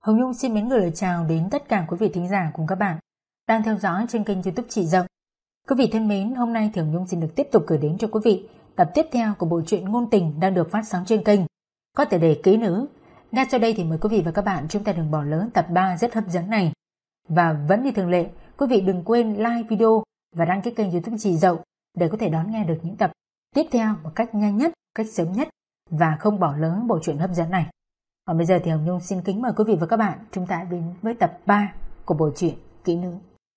Hồng Nhung xin mến gửi lời chào đến tất cả quý vị thính giả cùng các bạn đang theo dõi trên kênh YouTube Chị Dậu. Quý vị thân mến, hôm nay thì Hồng Nhung xin được tiếp tục gửi đến cho quý vị tập tiếp theo của bộ truyện ngôn tình đang được phát sóng trên kênh có tựa đề Kỹ Nữ. Ngay sau đây thì mời quý vị và các bạn chúng ta đừng bỏ lỡ tập 3 rất hấp dẫn này. Và vẫn như thường lệ, quý vị đừng quên like video và đăng ký kênh YouTube Chị Dậu để có thể đón nghe được những tập tiếp theo một cách nhanh nhất, cách sớm nhất và không bỏ lỡ bộ truyện hấp dẫn này. Còn bây giờ thì Hồng Nhung xin kính mời quý vị và các bạn chúng ta đến với tập 3 của bộ truyện Kỹ Nữ.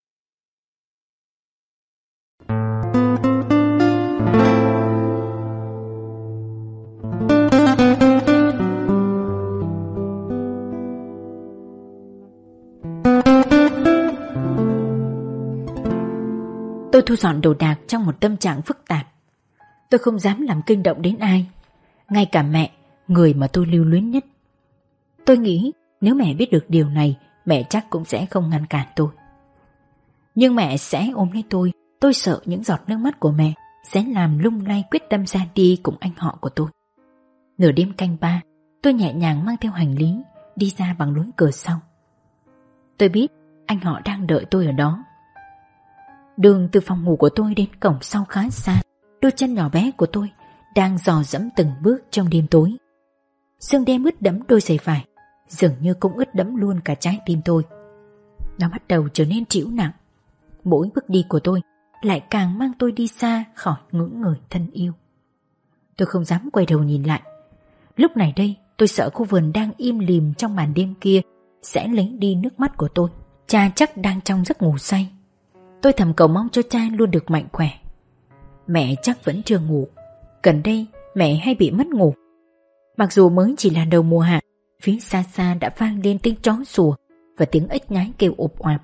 Tôi thu dọn đồ đạc trong một tâm trạng phức tạp. Tôi không dám làm kinh động đến ai, ngay cả mẹ, người mà tôi lưu luyến nhất. Tôi nghĩ nếu mẹ biết được điều này, mẹ chắc cũng sẽ không ngăn cản tôi. Nhưng mẹ sẽ ôm lấy tôi sợ những giọt nước mắt của mẹ sẽ làm lung lay quyết tâm ra đi cùng anh họ của tôi. Nửa đêm canh 3, tôi nhẹ nhàng mang theo hành lý, đi ra bằng lối cửa sau. Tôi biết anh họ đang đợi tôi ở đó. Đường từ phòng ngủ của tôi đến cổng sau khá xa, đôi chân nhỏ bé của tôi đang dò dẫm từng bước trong đêm tối. Sương đêm ướt đẫm đôi giày vải, dường như cũng ướt đẫm luôn cả trái tim tôi. Nó bắt đầu trở nên trĩu nặng. Mỗi bước đi của tôi lại càng mang tôi đi xa khỏi ngưỡng người thân yêu. Tôi không dám quay đầu nhìn lại. Lúc này đây, tôi sợ khu vườn đang im lìm trong màn đêm kia sẽ lấy đi nước mắt của tôi. Cha chắc đang trong giấc ngủ say. Tôi thầm cầu mong cho cha luôn được mạnh khỏe. Mẹ chắc vẫn chưa ngủ. Gần đây mẹ hay bị mất ngủ. Mặc dù mới chỉ là đầu mùa hạ, phía xa xa đã vang lên tiếng chó sủa và tiếng ếch nhái kêu ộp oạp.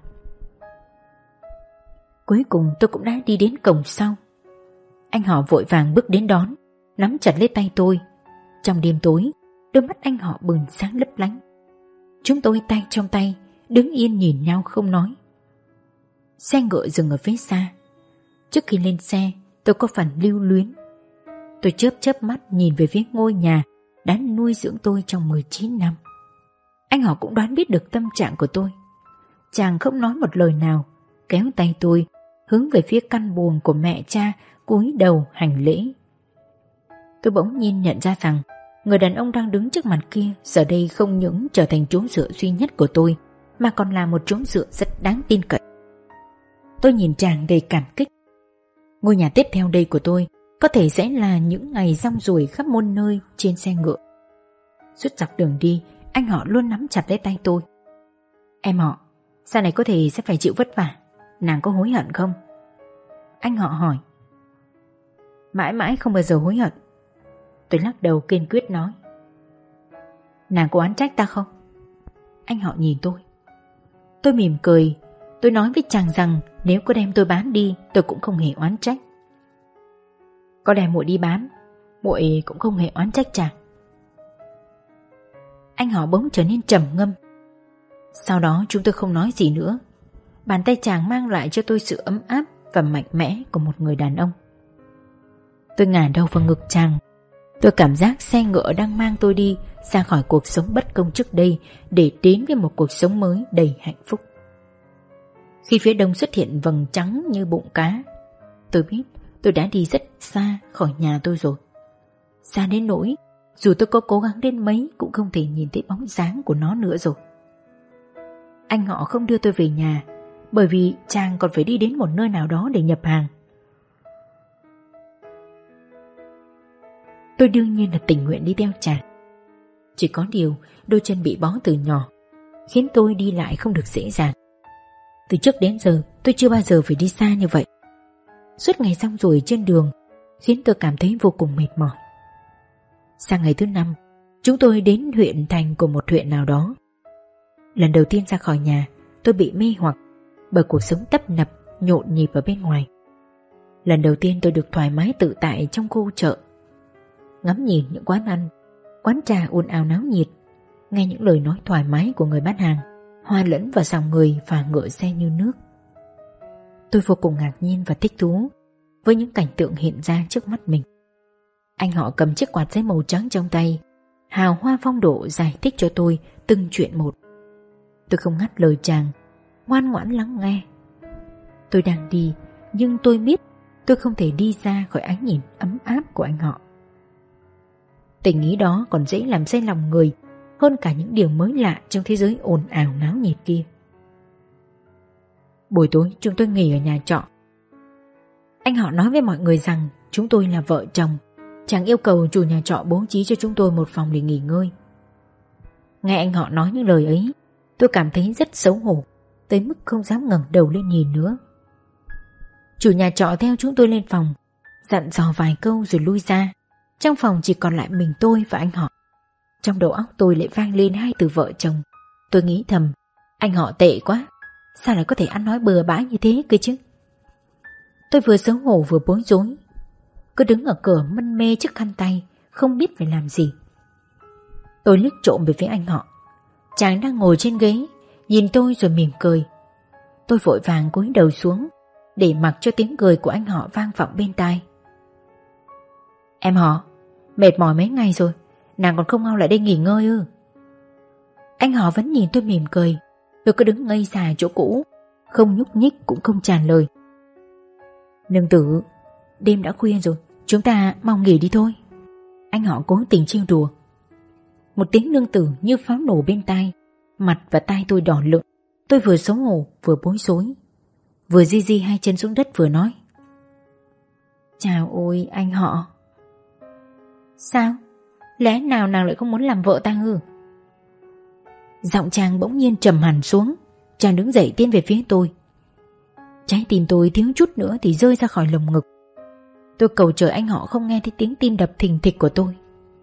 Cuối cùng tôi cũng đã đi đến cổng sau. Anh họ vội vàng bước đến đón, nắm chặt lấy tay tôi. Trong đêm tối, đôi mắt anh họ bừng sáng lấp lánh. Chúng tôi tay trong tay, đứng yên nhìn nhau không nói. Xe ngựa dừng ở phía xa. Trước khi lên xe, tôi có phần lưu luyến. Tôi chớp mắt nhìn về phía ngôi nhà đã nuôi dưỡng tôi trong 19 năm. Anh họ cũng đoán biết được tâm trạng của tôi. Chàng không nói một lời nào, kéo tay tôi hướng về phía căn buồng của mẹ cha, cúi đầu hành lễ. Tôi bỗng nhiên nhận ra rằng người đàn ông đang đứng trước mặt kia giờ đây không những trở thành chỗ dựa duy nhất của tôi, mà còn là một chỗ dựa rất đáng tin cậy. Tôi nhìn chàng đầy cảm kích. Ngôi nhà tiếp theo đây của tôi có thể sẽ là những ngày rong ruổi khắp muôn nơi trên xe ngựa. Suốt dọc đường đi, anh họ luôn nắm chặt lấy tay tôi. Em họ, sau này có thể sẽ phải chịu vất vả, nàng có hối hận không? Anh họ hỏi. Mãi mãi không bao giờ hối hận. Tôi lắc đầu kiên quyết nói. Nàng có oán trách ta không? Anh họ nhìn tôi. Tôi mỉm cười. Tôi nói với chàng rằng nếu có đem tôi bán đi, tôi cũng không hề oán trách. Có đem muội đi bán, muội cũng không hề oán trách chàng. Anh họ bỗng trở nên trầm ngâm. Sau đó chúng tôi không nói gì nữa. Bàn tay chàng mang lại cho tôi sự ấm áp và mạnh mẽ của một người đàn ông. Tôi ngả đầu vào ngực chàng. Tôi cảm giác xe ngựa đang mang tôi đi ra khỏi cuộc sống bất công trước đây để đến với một cuộc sống mới đầy hạnh phúc. Khi phía đông xuất hiện vầng trắng như bụng cá, tôi biết tôi đã đi rất xa khỏi nhà tôi rồi. Xa đến nỗi dù tôi có cố gắng đến mấy cũng không thể nhìn thấy bóng dáng của nó nữa rồi. Anh họ không đưa tôi về nhà bởi vì chàng còn phải đi đến một nơi nào đó để nhập hàng. Tôi đương nhiên là tình nguyện đi theo chàng. Chỉ có điều đôi chân bị bó từ nhỏ khiến tôi đi lại không được dễ dàng. Từ trước đến giờ tôi chưa bao giờ phải đi xa như vậy. Suốt ngày rong ruổi trên đường khiến tôi cảm thấy vô cùng mệt mỏi. Sang ngày thứ 5, chúng tôi đến huyện thành của một huyện nào đó. Lần đầu tiên ra khỏi nhà, tôi bị mê hoặc bởi cuộc sống tấp nập, nhộn nhịp ở bên ngoài. Lần đầu tiên tôi được thoải mái tự tại trong khu chợ, ngắm nhìn những quán ăn, quán trà ồn ào náo nhiệt, nghe những lời nói thoải mái của người bán hàng, hòa lẫn vào dòng người và ngựa xe như nước. Tôi vô cùng ngạc nhiên và thích thú với những cảnh tượng hiện ra trước mắt mình. Anh họ cầm chiếc quạt giấy màu trắng trong tay, hào hoa phong độ giải thích cho tôi từng chuyện một. Tôi không ngắt lời chàng, ngoan ngoãn lắng nghe. Tôi đang đi, nhưng tôi biết tôi không thể đi ra khỏi ánh nhìn ấm áp của anh họ. Tình ý đó còn dễ làm say lòng người hơn cả những điều mới lạ trong thế giới ồn ào náo nhiệt kia. Buổi tối chúng tôi nghỉ ở nhà trọ. Anh họ nói với mọi người rằng chúng tôi là vợ chồng. Chàng yêu cầu chủ nhà trọ bố trí cho chúng tôi một phòng để nghỉ ngơi. Nghe anh họ nói những lời ấy, tôi cảm thấy rất xấu hổ, tới mức không dám ngẩng đầu lên nhìn nữa. Chủ nhà trọ theo chúng tôi lên phòng, dặn dò vài câu rồi lui ra. Trong phòng chỉ còn lại mình tôi và anh họ. Trong đầu óc tôi lại vang lên hai từ vợ chồng. Tôi nghĩ thầm, anh họ tệ quá, sao lại có thể ăn nói bừa bãi như thế cơ chứ. Tôi vừa xấu hổ vừa bối rối, cứ đứng ở cửa mân mê chiếc khăn tay, không biết phải làm gì. Tôi liếc trộm về phía anh họ. Chàng đang ngồi trên ghế, nhìn tôi rồi mỉm cười. Tôi vội vàng cúi đầu xuống để mặc cho tiếng cười của anh họ vang vọng bên tai. Em họ, mệt mỏi mấy ngày rồi, nàng còn không mau lại đây nghỉ ngơi ư? Anh họ vẫn nhìn tôi mỉm cười. Tôi cứ đứng ngây ra chỗ cũ, không nhúc nhích cũng không trả lời. Nương tử, đêm đã khuya rồi, chúng ta mau nghỉ đi thôi. Anh họ cố tình trêu đùa. Một tiếng nương tử như pháo nổ bên tai, mặt và tai tôi đỏ lựng. Tôi vừa xấu hổ vừa bối rối, vừa di di hai chân xuống đất vừa nói. Chào ôi anh họ. Sao? Lẽ nào nàng lại không muốn làm vợ ta ư? Giọng chàng bỗng nhiên trầm hẳn xuống. Chàng đứng dậy tiến về phía tôi. Trái tim tôi thiếu chút nữa thì rơi ra khỏi lồng ngực. Tôi cầu trời anh họ không nghe thấy tiếng tim đập thình thịch của tôi.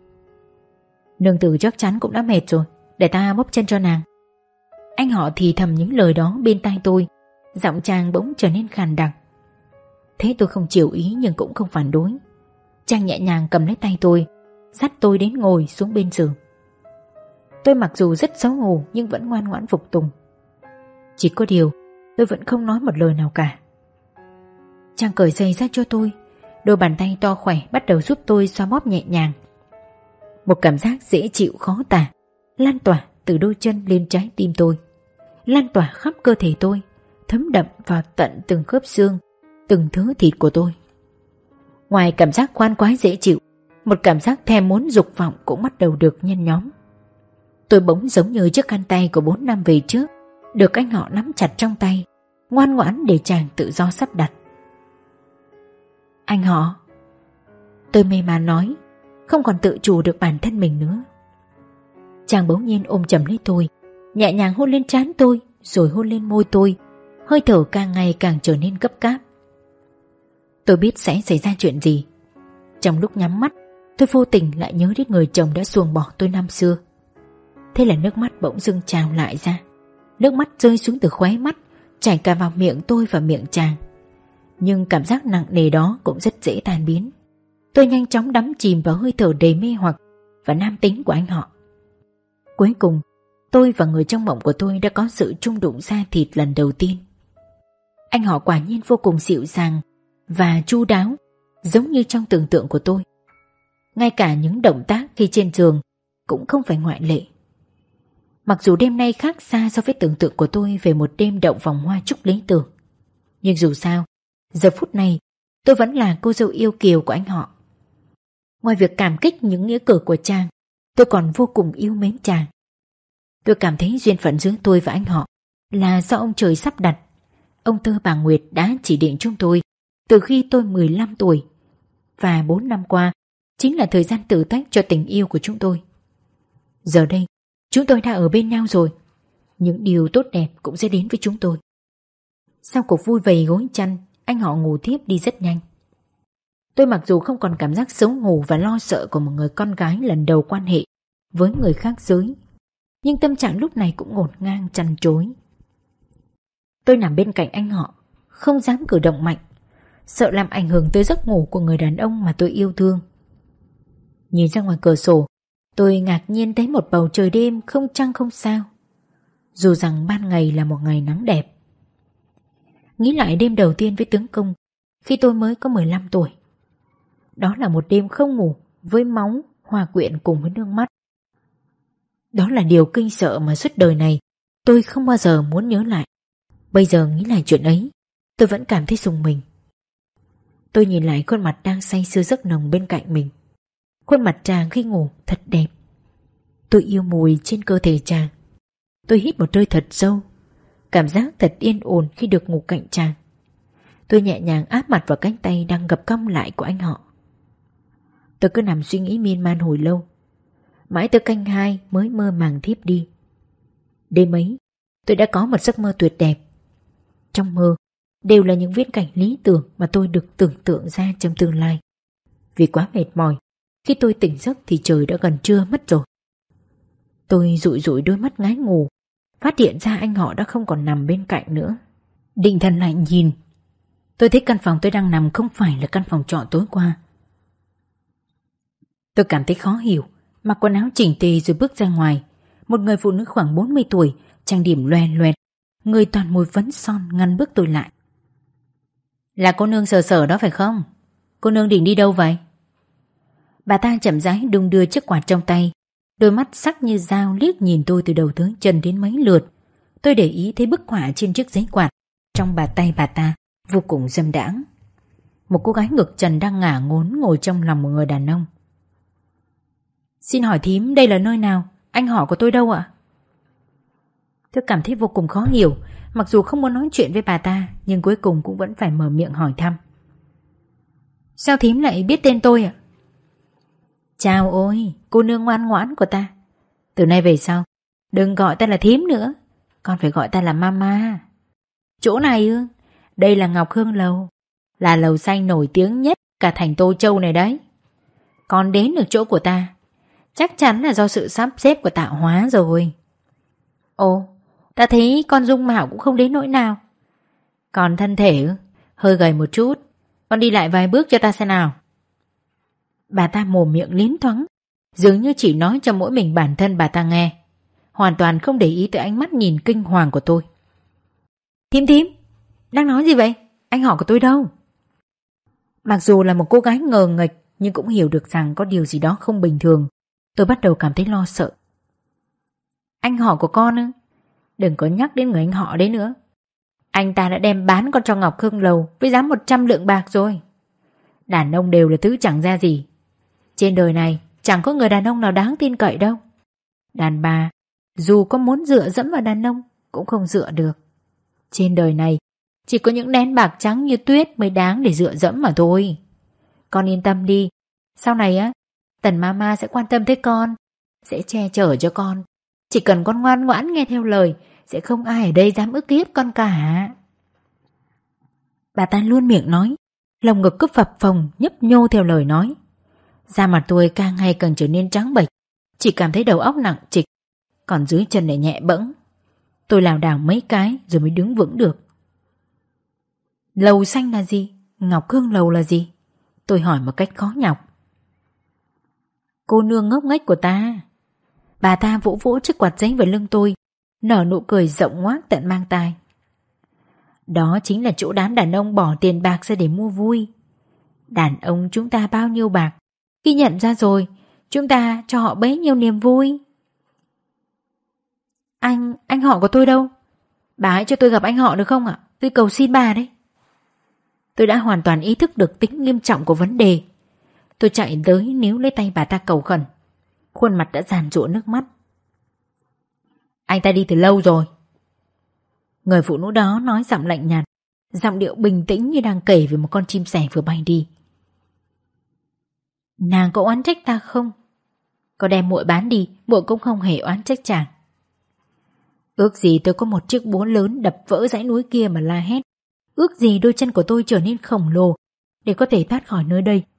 Nương tử chắc chắn cũng đã mệt rồi, để ta bóp chân cho nàng. Anh họ thì thầm những lời đó bên tai tôi. Giọng chàng bỗng trở nên khàn đặc. Thế tôi không chịu ý nhưng cũng không phản đối. Chàng nhẹ nhàng cầm lấy tay tôi, dắt tôi đến ngồi xuống bên giường. Tôi mặc dù rất xấu hổ nhưng vẫn ngoan ngoãn phục tùng. Chỉ có điều tôi vẫn không nói một lời nào cả. Chàng cởi giày ra cho tôi. Đôi bàn tay to khỏe bắt đầu giúp tôi xoa bóp nhẹ nhàng. Một cảm giác dễ chịu khó tả lan tỏa từ đôi chân lên trái tim tôi, lan tỏa khắp cơ thể tôi, thấm đậm vào tận từng khớp xương, từng thớ thịt của tôi. Ngoài cảm giác khoan khoái dễ chịu, một cảm giác thèm muốn dục vọng cũng bắt đầu được nhen nhóm. Tôi bỗng giống như chiếc khăn tay của 4 năm về trước, được anh họ nắm chặt trong tay, ngoan ngoãn để chàng tự do sắp đặt. Anh họ. Tôi mê man nói, không còn tự chủ được bản thân mình nữa. Chàng bỗng nhiên ôm chầm lấy tôi, nhẹ nhàng hôn lên trán tôi, rồi hôn lên môi tôi. Hơi thở càng ngày càng trở nên gấp gáp. Tôi biết sẽ xảy ra chuyện gì. Trong lúc nhắm mắt, tôi vô tình lại nhớ đến người chồng đã xuồng bỏ tôi năm xưa. Thế là nước mắt bỗng dưng trào lại ra. Nước mắt rơi xuống từ khóe mắt, chảy cả vào miệng tôi và miệng chàng. Nhưng cảm giác nặng nề đó cũng rất dễ tan biến. Tôi nhanh chóng đắm chìm vào hơi thở đầy mê hoặc và nam tính của anh họ. Cuối cùng, tôi và người trong mộng của tôi đã có sự chung đụng da thịt lần đầu tiên. Anh họ quả nhiên vô cùng dịu dàng và chu đáo, giống như trong tưởng tượng của tôi. Ngay cả những động tác khi trên giường cũng không phải ngoại lệ. Mặc dù đêm nay khác xa so với tưởng tượng của tôi về một đêm động vòng hoa chúc lý tưởng, nhưng dù sao, giờ phút này tôi vẫn là cô dâu yêu kiều của anh họ. Ngoài việc cảm kích những nghĩa cử của chàng, tôi còn vô cùng yêu mến chàng. Tôi cảm thấy duyên phận giữa tôi và anh họ là do ông trời sắp đặt. Ông Tơ bà Nguyệt đã chỉ định chúng tôi từ khi tôi 15 tuổi, và 4 năm qua chính là thời gian thử thách cho tình yêu của chúng tôi. Giờ đây, chúng tôi đã ở bên nhau rồi. Những điều tốt đẹp cũng sẽ đến với chúng tôi. Sau cuộc vui vầy gối chăn, anh họ ngủ thiếp đi rất nhanh. Tôi mặc dù không còn cảm giác xấu hổ và lo sợ của một người con gái lần đầu quan hệ với người khác giới, nhưng tâm trạng lúc này cũng ngổn ngang chăn chối. Tôi nằm bên cạnh anh họ, không dám cử động mạnh, sợ làm ảnh hưởng tới giấc ngủ của người đàn ông mà tôi yêu thương. Nhìn ra ngoài cửa sổ, tôi ngạc nhiên thấy một bầu trời đêm không trăng không sao, dù rằng ban ngày là một ngày nắng đẹp. Nghĩ lại đêm đầu tiên với tướng công khi tôi mới có 15 tuổi. Đó là một đêm không ngủ với máu hòa quyện cùng với nước mắt. Đó là điều kinh sợ mà suốt đời này Tôi không bao giờ muốn nhớ lại. Bây giờ nghĩ lại chuyện ấy, tôi vẫn cảm thấy rùng mình. Tôi nhìn lại khuôn mặt đang say sưa giấc nồng bên cạnh mình. Khuôn mặt chàng khi ngủ thật đẹp. Tôi yêu mùi trên cơ thể chàng. Tôi hít một hơi thật sâu. Cảm giác thật yên ổn khi được ngủ cạnh chàng. Tôi nhẹ nhàng áp mặt vào cánh tay đang gập cong lại của anh họ. Tôi cứ nằm suy nghĩ miên man hồi lâu. Mãi tới canh 2 mới mơ màng thiếp đi. Đêm ấy, tôi đã có một giấc mơ tuyệt đẹp. Trong mơ, đều là những viễn cảnh lý tưởng mà tôi được tưởng tượng ra trong tương lai. Vì quá mệt mỏi, khi tôi tỉnh giấc thì trời đã gần trưa mất rồi. Tôi dụi dụi đôi mắt ngái ngủ, phát hiện ra anh họ đã không còn nằm bên cạnh nữa. Định thần lại nhìn, tôi thấy căn phòng tôi đang nằm không phải là căn phòng trọ tối qua. Tôi cảm thấy khó hiểu, mặc quần áo chỉnh tề rồi bước ra ngoài. Một người phụ nữ khoảng 40 tuổi, trang điểm loè loẹt, người toàn mùi phấn son ngăn bước tôi lại. Là cô nương Sở Sở đó phải không? Cô nương định đi đâu vậy? Bà ta chậm rãi đung đưa chiếc quạt trong tay, đôi mắt sắc như dao liếc nhìn tôi từ đầu tới chân đến mấy lượt. Tôi để ý thấy bức họa trên chiếc giấy quạt trong bàn tay bà ta vô cùng dâm đãng. Một cô gái ngực trần đang ngả ngốn ngồi trong lòng một người đàn ông. Xin hỏi thím, đây là nơi nào? Anh họ của tôi đâu ạ? Tôi cảm thấy vô cùng khó hiểu. Mặc dù không muốn nói chuyện với bà ta, nhưng cuối cùng cũng vẫn phải mở miệng hỏi thăm. Sao thím lại biết tên tôi ạ? Chào ôi, cô nương ngoan ngoãn của ta. Từ nay về sau, đừng gọi ta là thím nữa, con phải gọi ta là mama. Chỗ này ư? Đây là Ngọc Hương Lầu, là lầu xanh nổi tiếng nhất cả thành Tô Châu này đấy. Con đến được chỗ của ta, chắc chắn là do sự sắp xếp của tạo hóa rồi. Ồ, ta thấy con dung mạo cũng không đến nỗi nào. Còn thân thể ư? Hơi gầy một chút. Con đi lại vài bước cho ta xem nào. Bà ta mồm miệng liến thoáng, dường như chỉ nói cho mỗi mình bản thân bà ta nghe, hoàn toàn không để ý tới ánh mắt nhìn kinh hoàng của tôi. Thím, đang nói gì vậy? Anh họ của tôi đâu? Mặc dù là một cô gái ngờ nghệch, nhưng cũng hiểu được rằng có điều gì đó không bình thường. Tôi bắt đầu cảm thấy lo sợ. Anh họ của con ư? Đừng có nhắc đến người anh họ đấy nữa. Anh ta đã đem bán con cho Ngọc Hương Lầu với giá 100 lượng bạc rồi. Đàn ông đều là thứ chẳng ra gì. Trên đời này chẳng có người đàn ông nào đáng tin cậy đâu. Đàn bà dù có muốn dựa dẫm vào đàn ông cũng không dựa được. Trên đời này chỉ có những nén bạc trắng như tuyết mới đáng để dựa dẫm mà thôi. Con yên tâm đi. Sau này á, Tần Mama sẽ quan tâm tới con, sẽ che chở cho con. Chỉ cần con ngoan ngoãn nghe theo lời, sẽ không ai ở đây dám ức hiếp con cả. Bà ta luôn miệng nói, lồng ngực cứ phập phồng nhấp nhô theo lời nói. Da mặt tôi càng ngày càng trở nên trắng bệch, chỉ cảm thấy đầu óc nặng trịch, còn dưới chân lại nhẹ bẫng. Tôi lảo đảo mấy cái rồi mới đứng vững được. Lầu xanh là gì? Ngọc Hương Lầu là gì? Tôi hỏi một cách khó nhọc. Cô nương ngốc nghếch của ta. Bà ta vỗ vỗ chiếc quạt giấy vào lưng tôi, nở nụ cười rộng ngoác tận mang tai. Đó chính là chỗ đám đàn ông bỏ tiền bạc ra để mua vui. Đàn ông chúng ta bao nhiêu bạc, khi nhận ra rồi, chúng ta cho họ bấy nhiêu niềm vui. Anh họ của tôi đâu? Bà hãy cho tôi gặp anh họ được không ạ? Tôi cầu xin bà đấy. Tôi đã hoàn toàn ý thức được tính nghiêm trọng của vấn đề. Tôi chạy tới níu lấy tay bà ta cầu khẩn. Khuôn mặt đã giàn giụa nước mắt. Anh ta đi từ lâu rồi. Người phụ nữ đó nói giọng lạnh nhạt, giọng điệu bình tĩnh như đang kể về một con chim sẻ vừa bay đi. Nàng có oán trách ta không? Có đem muội bán đi, muội cũng không hề oán trách chàng. Ước gì tôi có một chiếc búa lớn đập vỡ dãy núi kia mà la hét. Ước gì đôi chân của tôi trở nên khổng lồ để có thể thoát khỏi nơi đây,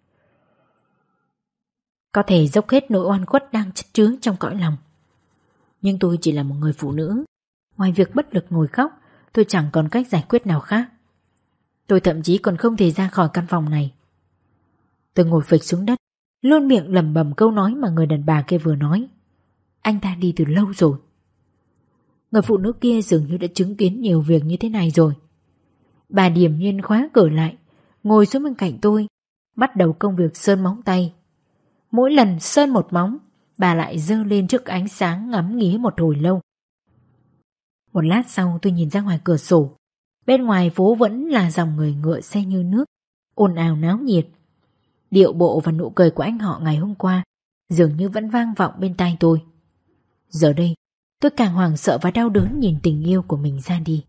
có thể dốc hết nỗi oan khuất đang chất chứa trong cõi lòng. Nhưng tôi chỉ là một người phụ nữ. Ngoài việc bất lực ngồi khóc, tôi chẳng còn cách giải quyết nào khác. Tôi thậm chí còn không thể ra khỏi căn phòng này. Tôi ngồi phịch xuống đất, luôn miệng lẩm bẩm câu nói mà người đàn bà kia vừa nói. Anh ta đi từ lâu rồi. Người phụ nữ kia dường như đã chứng kiến nhiều việc như thế này rồi. Bà điềm nhiên khóa cửa lại, ngồi xuống bên cạnh tôi, bắt đầu công việc sơn móng tay. Mỗi lần sơn một móng, bà lại giơ lên trước ánh sáng ngắm nghía một hồi lâu. Một lát sau tôi nhìn ra ngoài cửa sổ. Bên ngoài phố vẫn là dòng người ngựa xe như nước, ồn ào náo nhiệt. Điệu bộ và nụ cười của anh họ ngày hôm qua dường như vẫn vang vọng bên tai tôi. Giờ đây tôi càng hoảng sợ và đau đớn nhìn tình yêu của mình ra đi.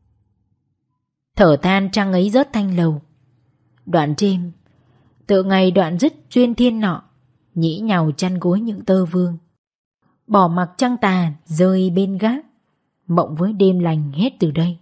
Thở than trăng ấy rớt thanh lầu. Đoạn chim tự ngày đoạn dứt duyên thiên nọ, nhĩ nhàu chăn gối những tơ vương. Bỏ mặc trăng tà rơi bên gác, mộng với đêm lành hết từ đây.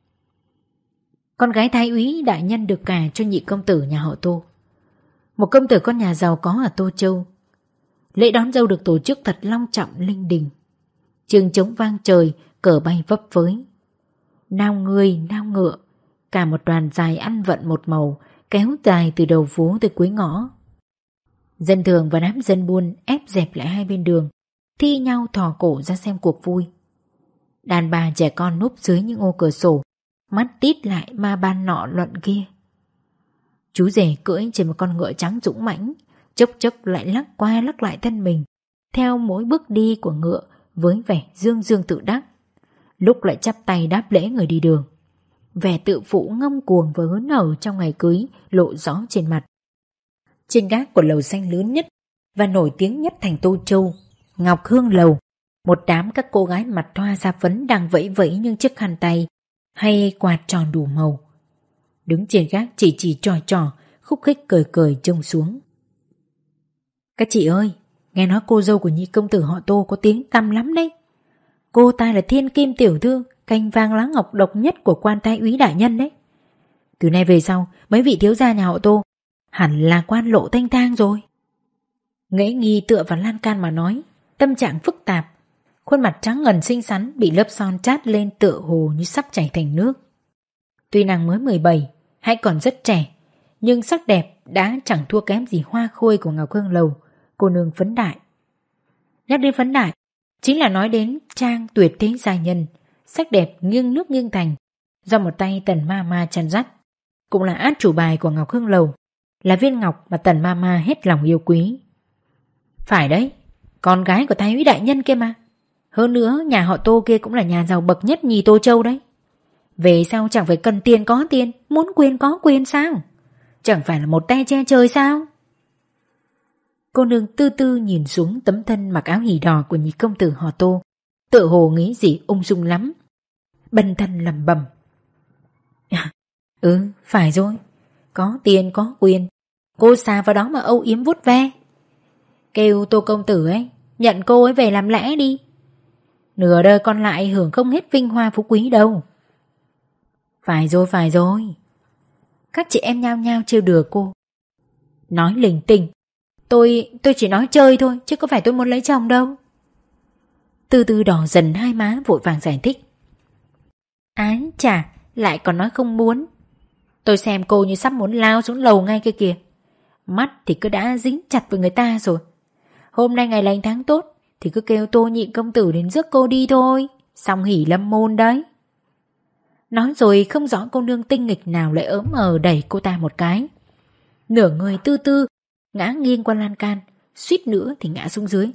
Con gái thái úy đại nhân được gả cho nhị công tử nhà họ Tô, một công tử con nhà giàu có ở Tô Châu. Lễ đón dâu được tổ chức thật long trọng linh đình. Trường trống vang trời, cờ bay vấp phới. Nao người, nao ngựa, cả một đoàn dài ăn vận một màu, kéo dài từ đầu phố tới cuối ngõ. Dân thường và đám dân buôn ép dẹp lại hai bên đường, thi nhau thò cổ ra xem cuộc vui. Đàn bà trẻ con núp dưới những ô cửa sổ, mắt tít lại ma ban nọ luận kia. Chú rể cưỡi trên một con ngựa trắng dũng mãnh, chốc chốc lại lắc qua lắc lại thân mình, theo mỗi bước đi của ngựa với vẻ dương dương tự đắc, lúc lại chắp tay đáp lễ người đi đường. Vẻ tự phụ ngông cuồng và hớn hở trong ngày cưới lộ rõ trên mặt. Trên gác của lầu xanh lớn nhất và nổi tiếng nhất thành Tô Châu, Ngọc Hương Lầu, một đám các cô gái mặt thoa da phấn đang vẫy vẫy những chiếc khăn tay hay quạt tròn đủ màu. Đứng trên gác chỉ trò khúc khích cười cười trông xuống. Các chị ơi, nghe nói cô dâu của nhị công tử họ Tô có tiếng tăm lắm đấy. Cô ta là thiên kim tiểu thư, cành vàng lá ngọc độc nhất của quan thái úy đại nhân đấy. Từ nay về sau, mấy vị thiếu gia nhà họ Tô hẳn là quan lộ thanh thang rồi. Ngẫy nghi tựa vào lan can mà nói, tâm trạng phức tạp. Khuôn mặt trắng ngần xinh xắn bị lớp son chát lên tựa hồ như sắp chảy thành nước. Tuy nàng mới 17, hay còn rất trẻ, nhưng sắc đẹp đã chẳng thua kém gì hoa khôi của Ngọc Hương Lầu, cô nương phấn đại. Nhắc đến phấn đại, chính là nói đến trang tuyệt thế gia nhân, sắc đẹp nghiêng nước nghiêng thành, do một tay Tần Mama chăn dắt, cũng là át chủ bài của Ngọc Hương Lầu, là viên ngọc mà Tần Mama hết lòng yêu quý. Phải đấy, con gái của thái úy đại nhân kia mà. Hơn nữa, nhà họ Tô kia cũng là nhà giàu bậc nhất nhì Tô Châu đấy. Về sau chẳng phải cần tiền có tiền, muốn quyền có quyền sao? Chẳng phải là một tay che trời sao? Cô nương tư tư nhìn xuống tấm thân mặc áo hỉ đỏ của nhị công tử họ Tô, tự hồ nghĩ gì ung dung lắm. Bần thân lẩm bẩm. Phải rồi, có tiền có quyền, cô xà vào đó mà âu yếm vuốt ve. Kêu Tô công tử ấy, nhận cô ấy về làm lẽ đi. Nửa đời còn lại hưởng không hết vinh hoa phú quý đâu. Phải rồi. Các chị em nhao nhao trêu đùa cô. Nói lình tình. Tôi chỉ nói chơi thôi, chứ có phải tôi muốn lấy chồng đâu. Từ từ đỏ dần hai má vội vàng giải thích. Ái chà, lại còn nói không muốn. Tôi xem cô như sắp muốn lao xuống lầu ngay kia kìa. Mắt thì cứ đã dính chặt với người ta rồi. Hôm nay ngày lành tháng tốt thì cứ kêu Tô nhị công tử đến rước cô đi thôi. Xong hỉ lâm môn đấy. Nói rồi không rõ cô nương tinh nghịch nào lại ỡm đẩy cô ta một cái. Nửa người tư tư ngã nghiêng qua lan can, suýt nữa thì ngã xuống dưới.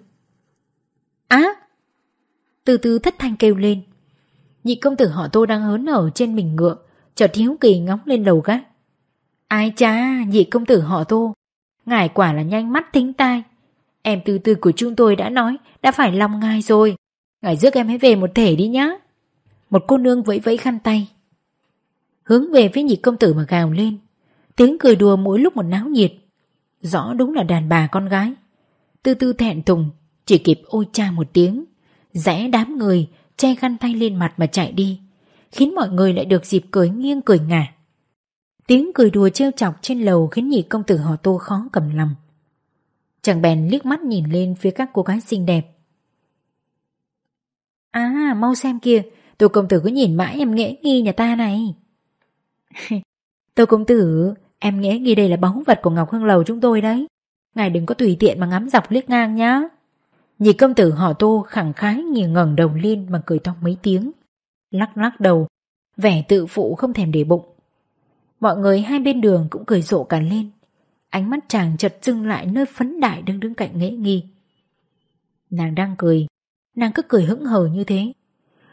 Từ từ thất thanh kêu lên. Nhị công tử họ Tô đang hớn hở trên mình ngựa, chợt hiếu kỳ ngóng lên lầu gác. Ai cha, nhị công tử họ Tô, ngài quả là nhanh mắt thính tai. Em từ từ của chúng tôi đã nói, đã phải lòng ngài rồi. Ngài rước em hãy về một thể đi nhá. Một cô nương vẫy vẫy khăn tay, hướng về phía nhị công tử mà gào lên. Tiếng cười đùa mỗi lúc một náo nhiệt. Rõ đúng là đàn bà con gái. Từ từ thẹn thùng, chỉ kịp ôi cha một tiếng, rẽ đám người, che khăn tay lên mặt mà chạy đi, khiến mọi người lại được dịp cười nghiêng cười ngả. Tiếng cười đùa trêu chọc trên lầu khiến nhị công tử họ Tô khó cầm lòng. Chàng bèn liếc mắt nhìn lên phía các cô gái xinh đẹp. Mau xem kìa, Tô công tử cứ nhìn mãi em nghễ nghi nhà ta này. Tô công tử, em nghễ nghi đây là báu vật của Ngọc Hương Lầu chúng tôi đấy. Ngài đừng có tùy tiện mà ngắm dọc liếc ngang nhá. Nhị công tử họ Tô khẳng khái nhìn ngẩng đầu lên mà cười to mấy tiếng, lắc lắc đầu, vẻ tự phụ không thèm để bụng. Mọi người hai bên đường cũng cười rộ cả lên. Ánh mắt chàng chợt dừng lại nơi phấn đại đang đứng cạnh nghễ nghi. Nàng đang cười, nàng cứ cười hững hờ như thế.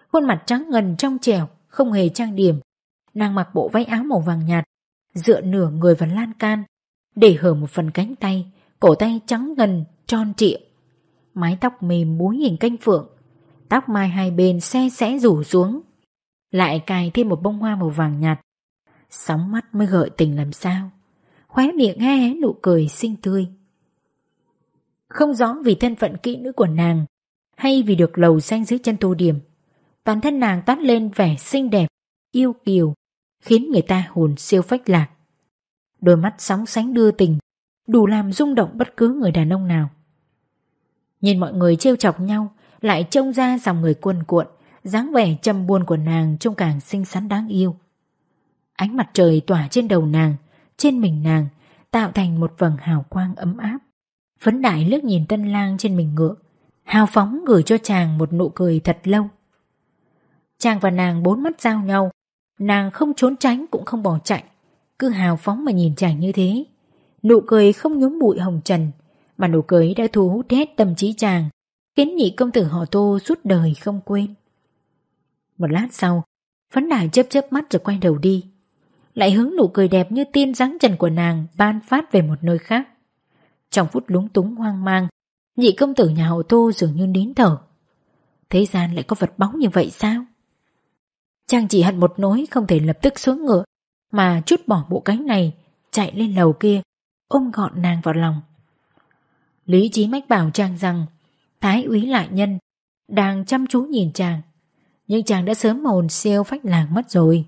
khuôn mặt trắng ngần trong trẻo, không hề trang điểm. Nàng mặc bộ váy áo màu vàng nhạt, dựa nửa người vào lan can, để hở một phần cánh tay, cổ tay trắng ngần, tròn trịa. Mái tóc mềm búi hình cánh phượng, tóc mai hai bên xe xẽ rủ xuống, lại cài thêm một bông hoa màu vàng nhạt. Sóng mắt mới gợi tình làm sao, khóe miệng hé hé nụ cười xinh tươi. Không rõ vì thân phận kỹ nữ của nàng, hay vì được lầu xanh dưới chân Tô Điểm, toàn thân nàng toát lên vẻ xinh đẹp, yêu kiều, khiến người ta hồn siêu phách lạc. Đôi mắt sóng sánh đưa tình, đủ làm rung động bất cứ người đàn ông nào. Nhìn mọi người trêu chọc nhau, lại trông ra dòng người cuồn cuộn, dáng vẻ trầm buồn của nàng trông càng xinh xắn đáng yêu. Ánh mặt trời tỏa trên đầu nàng, trên mình nàng, tạo thành một vầng hào quang ấm áp. Phấn Đại liếc nhìn tân lang trên mình ngựa, hào phóng gửi cho chàng một nụ cười thật lâu. Chàng và nàng bốn mắt giao nhau, nàng không trốn tránh cũng không bỏ chạy, cứ hào phóng mà nhìn chàng như thế. Nụ cười không nhuốm bụi hồng trần, mà nụ cười đã thu hút hết tâm trí chàng, khiến nhị công tử họ Tô suốt đời không quên. Một lát sau, Phấn Đại chớp chớp mắt rồi quay đầu đi, lại hướng nụ cười đẹp như tiên dáng trần của nàng ban phát về một nơi khác. Trong phút lúng túng hoang mang, nhị công tử nhà họ Tô dường như nín thở. Thế gian lại có vật báu như vậy sao? Chàng chỉ hận một nỗi không thể lập tức xuống ngựa, mà trút bỏ bộ cánh này, chạy lên lầu kia, ôm gọn nàng vào lòng. Lý trí mách bảo chàng rằng Thái úy lại nhân đang chăm chú nhìn chàng, nhưng chàng đã sớm hồn siêu phách lạc mất rồi.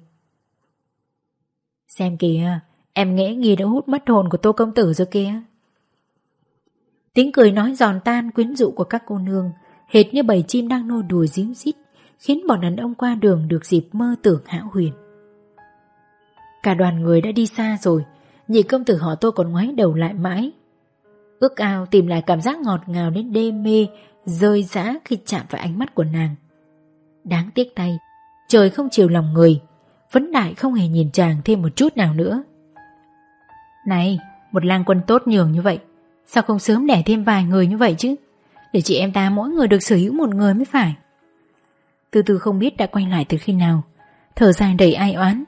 Xem kìa, em nghĩ nghi đã hút mất hồn của Tô công tử rồi kìa. Tiếng cười nói giòn tan quyến rũ của các cô nương, hệt như bầy chim đang nô đùa ríu rít, khiến bọn đàn ông qua đường được dịp mơ tưởng hão huyền. Cả đoàn người đã đi xa rồi, nhị công tử họ Tô còn ngoái đầu lại mãi, ước ao tìm lại cảm giác ngọt ngào đến đê mê, rơi rã khi chạm vào ánh mắt của nàng. Đáng tiếc thay, trời không chiều lòng người, Phấn Đại không hề nhìn chàng thêm một chút nào nữa. Này, một lang quân tốt nhường như vậy, sao không sớm đẻ thêm vài người như vậy chứ, để chị em ta mỗi người được sở hữu một người mới phải. Từ từ không biết đã quay lại từ khi nào, thở dài đầy ai oán.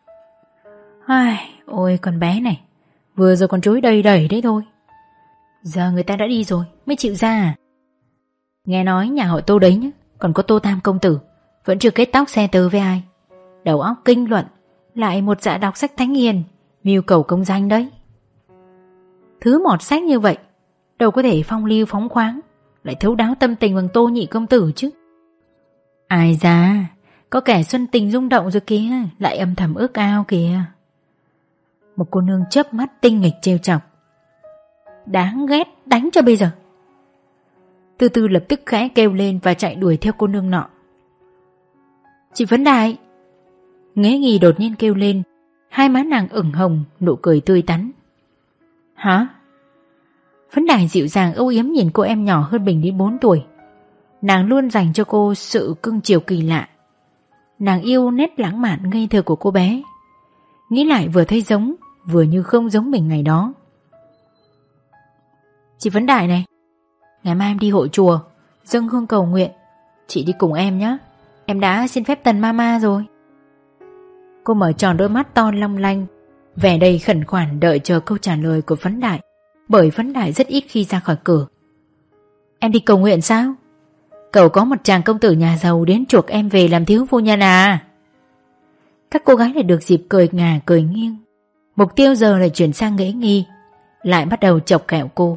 Ôi con bé này, vừa rồi còn chối đầy đẩy đấy thôi, giờ người ta đã đi rồi mới chịu ra à? Nghe nói nhà họ Tô đấy nhá, còn có Tô Tam công tử vẫn chưa kết tóc xe tơ với ai, đầu óc kinh luận, lại một dạ đọc sách thánh hiền, mưu cầu công danh đấy. Thứ mọt sách như vậy đâu có thể phong lưu phóng khoáng, lại thấu đáo tâm tình bằng Tô nhị công tử chứ. Ai da, có kẻ xuân tình rung động rồi kìa, lại âm thầm ước ao kìa. Một cô nương chớp mắt tinh nghịch trêu chọc. Đáng ghét, đánh cho bây giờ. Từ từ lập tức khẽ kêu lên và chạy đuổi theo cô nương nọ. Chị Phấn Đại! Nghế Nghi đột nhiên kêu lên, hai má nàng ửng hồng, nụ cười tươi tắn. Hả? Phấn Đại dịu dàng âu yếm nhìn cô em nhỏ hơn mình đến 4 tuổi. Nàng luôn dành cho cô sự cưng chiều kỳ lạ. Nàng yêu nét lãng mạn ngây thơ của cô bé. Nghĩ lại vừa thấy giống, vừa như không giống mình ngày đó. Chị Phấn Đại này, ngày mai em đi hội chùa dâng hương cầu nguyện, chị đi cùng em nhé. Em đã xin phép Tần Mama rồi. Cô mở tròn đôi mắt to long lanh, vẻ đầy khẩn khoản đợi chờ câu trả lời của Phấn Đại, bởi Phấn Đại rất ít khi ra khỏi cửa. Em đi cầu nguyện sao? Cậu có một chàng công tử nhà giàu đến chuộc em về làm thiếu phu nhân à? Các cô gái lại được dịp cười ngả cười nghiêng. Mục tiêu giờ lại chuyển sang Nghễ Nghi, lại bắt đầu chọc kẹo cô.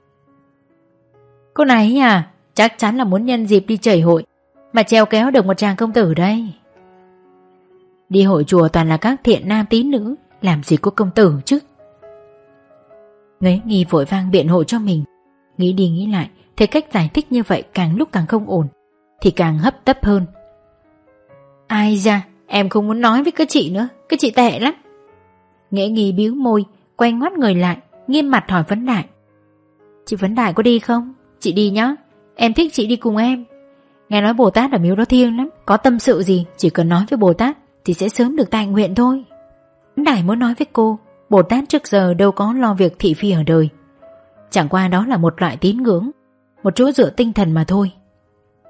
Cô này à, chắc chắn là muốn nhân dịp đi chảy hội mà treo kéo được một chàng công tử đây. Đi hội chùa toàn là các thiện nam tín nữ, làm gì có công tử chứ. Nghễ Nghi vội vang biện hộ cho mình. Nghĩ đi nghĩ lại, thấy cách giải thích như vậy càng lúc càng không ổn, thì càng hấp tấp hơn. Ai da, em không muốn nói với các chị nữa, các chị tệ lắm. Nghễ Nghi bĩu môi, quay ngoắt người lại, nghiêm mặt hỏi Phấn Đại. Chị Phấn Đại có đi không? Chị đi nhá, em thích chị đi cùng em. Nghe nói Bồ Tát ở miếu đó thiêng lắm, có tâm sự gì chỉ cần nói với Bồ Tát thì sẽ sớm được tai nguyện thôi. Phấn Đại muốn nói với cô, Bồ Tát trước giờ đâu có lo việc thị phi ở đời, chẳng qua đó là một loại tín ngưỡng, một chỗ dựa tinh thần mà thôi.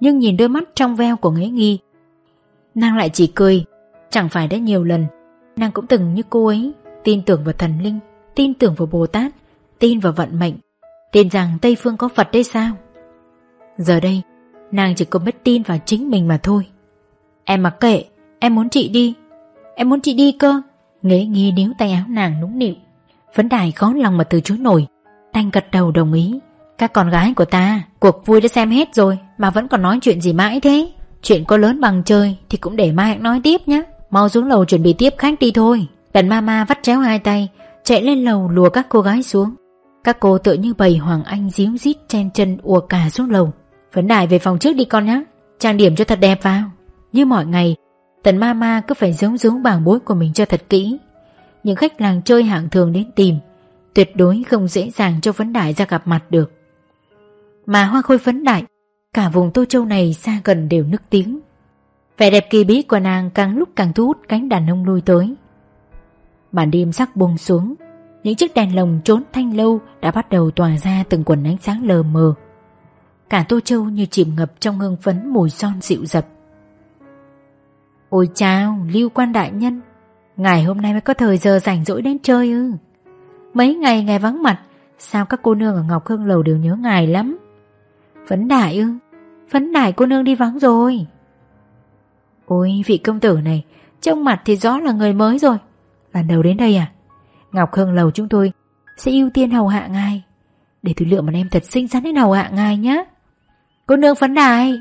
Nhưng nhìn đôi mắt trong veo của Nghĩa Nghi, nàng lại chỉ cười. Chẳng phải đã nhiều lần nàng cũng từng như cô ấy, tin tưởng vào thần linh, tin tưởng vào Bồ Tát, tin vào vận mệnh, tin rằng Tây Phương có Phật đấy sao? Giờ đây nàng chỉ có biết tin vào chính mình mà thôi. Em mặc kệ, em muốn chị đi. Em muốn chị đi cơ. Nghĩa Nghi níu tay áo nàng nũng nịu. Phấn Đại khó lòng mà từ chối nổi, đành gật đầu đồng ý. Các con gái của ta, cuộc vui đã xem hết rồi mà vẫn còn nói chuyện gì mãi thế? Chuyện có lớn bằng trời thì cũng để mai nói tiếp nhé. Mau xuống lầu chuẩn bị tiếp khách đi thôi. Tần Mama vắt chéo hai tay chạy lên lầu lùa các cô gái xuống. Các cô tựa như bầy hoàng anh díu dít chen chân ùa cả xuống lầu. Phấn Đại về phòng trước đi con nhé, trang điểm cho thật đẹp vào. Như mọi ngày, Tần Mama cứ phải giấu giấu bảo bối của mình cho thật kỹ. Những khách làng chơi hạng thường đến tìm, tuyệt đối không dễ dàng cho Phấn Đại ra gặp mặt được. Mà hoa khôi Phấn Đại, cả vùng Tô Châu này xa gần đều nức tiếng. Vẻ đẹp kỳ bí của nàng càng lúc càng thu hút cánh đàn ông lui tới. Màn đêm sắc buông xuống, những chiếc đèn lồng trốn thanh lâu đã bắt đầu tỏa ra từng quần ánh sáng lờ mờ. Cả Tô Châu như chìm ngập trong hương phấn mùi son dịu dập. Ôi chao, Lưu Quan đại nhân, ngài hôm nay mới có thời giờ rảnh rỗi đến chơi ư? Mấy ngày ngài vắng mặt, sao các cô nương ở Ngọc Hương Lầu đều nhớ ngài lắm? Phấn Đại ư? Phấn Đại cô nương đi vắng rồi. Ôi vị công tử này, trông mặt thì rõ là người mới rồi. Lần đầu đến đây à? Ngọc Hương Lầu chúng tôi sẽ ưu tiên hầu hạ ngài. Để tôi lựa một em thật xinh xắn đến hầu hạ ngài nhé. Cô nương Phấn Đại.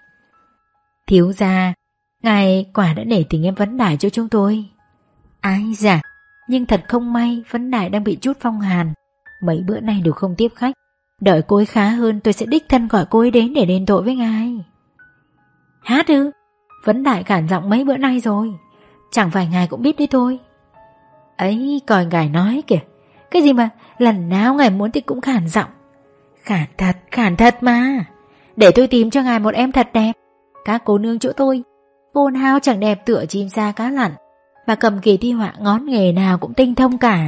Thiếu gia, ngài quả đã để tình em Phấn Đại cho chúng tôi. Ái dạ, nhưng thật không may Phấn Đại đang bị chút phong hàn. Mấy bữa nay đều không tiếp khách. Đợi cô ấy khá hơn tôi sẽ đích thân gọi cô ấy đến để đền tội với ngài. Hát ư? Phấn Đại cản giọng mấy bữa nay rồi. Chẳng phải ngài cũng biết đấy thôi. Ấy coi ngài nói kìa. Cái gì mà lần nào ngài muốn thì cũng khản giọng. Khản thật mà. Để tôi tìm cho ngài một em thật đẹp. Các cô nương chỗ tôi hôn hao chẳng đẹp tựa chim sa cá lặn, mà cầm kỳ thi họa ngón nghề nào cũng tinh thông cả.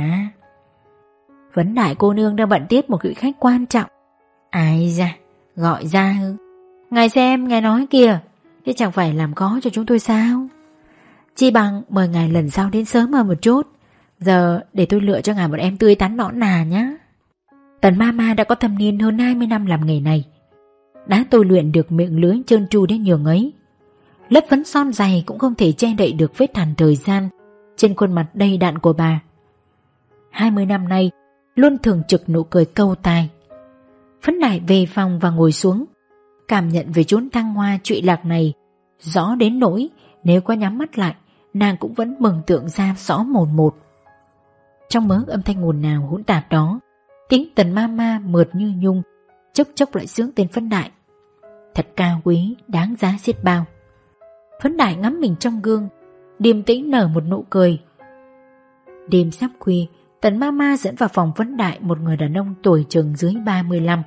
Phấn Đại cô nương đang bận tiếp một vị khách quan trọng. Ai da, gọi ra ư? Ngài xem, ngài nói kìa, chứ chẳng phải làm khó cho chúng tôi sao? Chi bằng mời ngài lần sau đến sớm hơn một chút. Giờ để tôi lựa cho ngài một em tươi tắn nõn nà nhé. Tần Mama đã có thâm niên hơn 20 năm làm nghề này, đã tôi luyện được miệng lưới trơn tru đến nhường ấy. Lớp phấn son dày cũng không thể che đậy được vết hằn thời gian trên khuôn mặt đầy đặn của bà. 20 năm nay luôn thường trực nụ cười câu tai. Phấn Đại về phòng và ngồi xuống, cảm nhận về chốn thăng hoa trụy lạc này rõ đến nỗi nếu có nhắm mắt lại nàng cũng vẫn mường tượng ra rõ mồn một. Trong mớ âm thanh ồn ào hỗn tạp đó, tiếng Tần Mama mượt như nhung, chốc chốc lại sướng tên Phấn Đại. Thật cao quý, đáng giá xiết bao. Phấn Đại ngắm mình trong gương, điềm tĩnh nở một nụ cười. Đêm sắp khuya, Tần Mama dẫn vào phòng Phấn Đại một người đàn ông tuổi chừng dưới 35.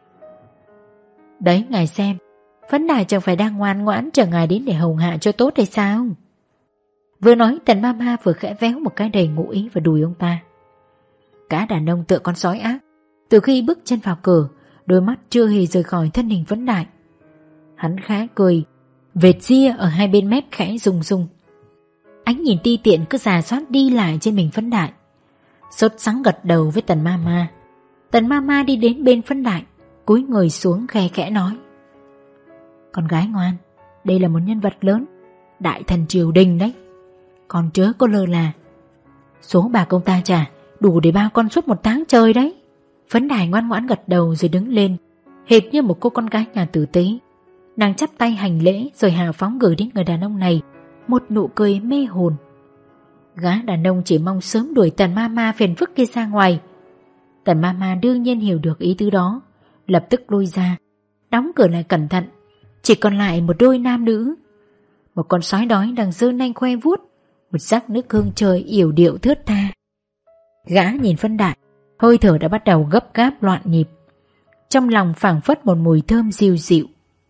Đấy ngài xem, Phấn Đại chẳng phải đang ngoan ngoãn chờ ngài đến để hầu hạ cho tốt hay sao? Vừa nói Tần Mama vừa khẽ véo một cái đầy ngụ ý vào đùi ông ta. Cả đàn ông tựa con sói ác, từ khi bước chân vào cửa, đôi mắt chưa hề rời khỏi thân hình Phấn Đại. Hắn khẽ cười, vệt ria ở hai bên mép khẽ rung rung. Ánh nhìn ti tiện cứ rà soát đi lại trên mình Phấn Đại. Sốt sắng gật đầu với Tần Mama. Tần Mama đi đến bên Phấn Đại, cúi người xuống khe khẽ nói: Con gái ngoan, đây là một nhân vật lớn, đại thần triều đình đấy, con chớ có lơ là. Số bạc ông ta trả đủ để bao con suốt một tháng trời đấy. Phấn Đại ngoan ngoãn gật đầu rồi đứng lên, hệt như một cô con gái nhà tử tế. Nàng chắp tay hành lễ rồi hào phóng gửi đến người đàn ông này một nụ cười mê hồn. Gã đàn ông chỉ mong sớm đuổi Tần Mama phiền phức kia ra ngoài. Tần Mama đương nhiên hiểu được ý tứ đó, lập tức lui ra, đóng cửa lại cẩn thận. Chỉ còn lại một đôi nam nữ. Một con sói đói đang giơ nanh khoe vuốt, một rác nước hương trời yểu điệu thướt tha. Gã nhìn Phấn Đại, hơi thở đã bắt đầu gấp gáp loạn nhịp, trong lòng phảng phất một mùi thơm dịu dịu.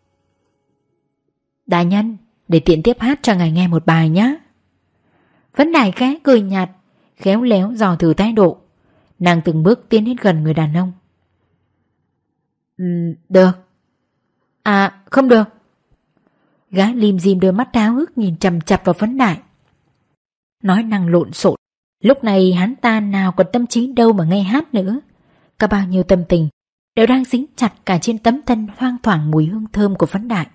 Đại nhân, để tiện tiếp hát cho ngài nghe một bài nhé. Phấn Đại khẽ cười nhạt, khéo léo dò thử thái độ. Nàng từng bước tiến đến gần người đàn ông. Được. À không được, Gã lim dim đôi mắt háo hức nhìn chằm chằm vào Phấn Đại. Nói năng lộn xộn. Lúc này hắn ta nào còn tâm trí đâu mà nghe hát nữa. Cả bao nhiêu tâm tình đều đang dính chặt cả trên tấm thân hoang thoảng mùi hương thơm của Phấn Đại.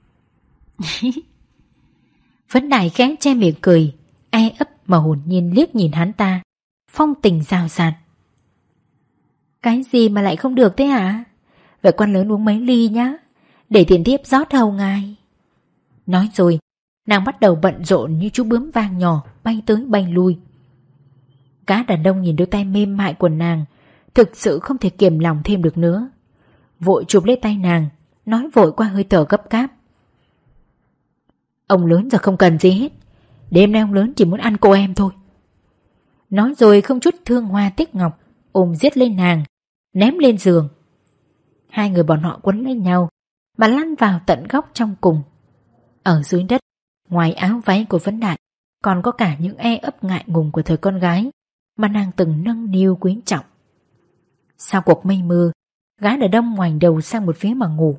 Phấn Đại khẽ che miệng cười, e ấp mà hồn nhiên liếc nhìn hắn ta, phong tình rào rạt. Cái gì mà lại không được thế hả? Vậy quan lớn uống mấy ly nhá, để tiền tiếp rót hầu ngài. Nói rồi, nàng bắt đầu bận rộn như chú bướm vàng nhỏ bay tới bay lui. Gã đàn ông nhìn đôi tay mềm mại của nàng, thực sự không thể kiềm lòng thêm được nữa. Vội chụp lấy tay nàng, nói vội qua hơi thở gấp gáp. Ông lớn giờ không cần gì hết, đêm nay ông lớn chỉ muốn ăn cô em thôi. Nói rồi không chút thương hoa tiếc ngọc, ôm giết lên nàng, ném lên giường. Hai người bọn họ quấn lấy nhau mà lăn vào tận góc trong cùng. Ở dưới đất, ngoài áo váy của Phấn Đại, còn có cả những e ấp ngại ngùng của thời con gái mà nàng từng nâng niu quý trọng. Sau cuộc mây mưa, gã đàn ông ngoảnh đầu sang một phía mà ngủ.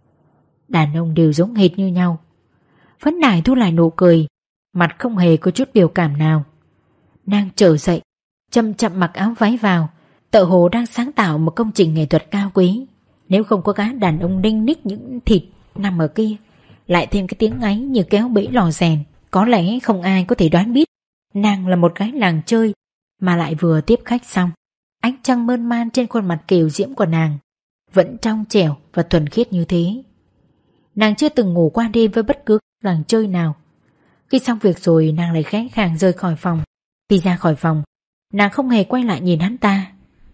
Đàn ông đều giống hệt như nhau. Phấn Đại thu lại nụ cười, mặt không hề có chút biểu cảm nào. Nàng trở dậy, chậm chậm mặc áo váy vào, tựa hồ đang sáng tạo một công trình nghệ thuật cao quý. Nếu không có gã đàn ông đinh ních những thịt nằm ở kia, lại thêm cái tiếng ngáy như kéo bẫy lò rèn, có lẽ không ai có thể đoán biết nàng là một gái làng chơi mà lại vừa tiếp khách xong. Ánh trăng mơn man trên khuôn mặt kiều diễm của nàng vẫn trong trẻo và thuần khiết như thế. Nàng chưa từng ngủ qua đêm với bất cứ làng chơi nào. Khi xong việc rồi, nàng lại khẽ khàng rời khỏi phòng. Khi ra khỏi phòng, nàng không hề quay lại nhìn hắn ta.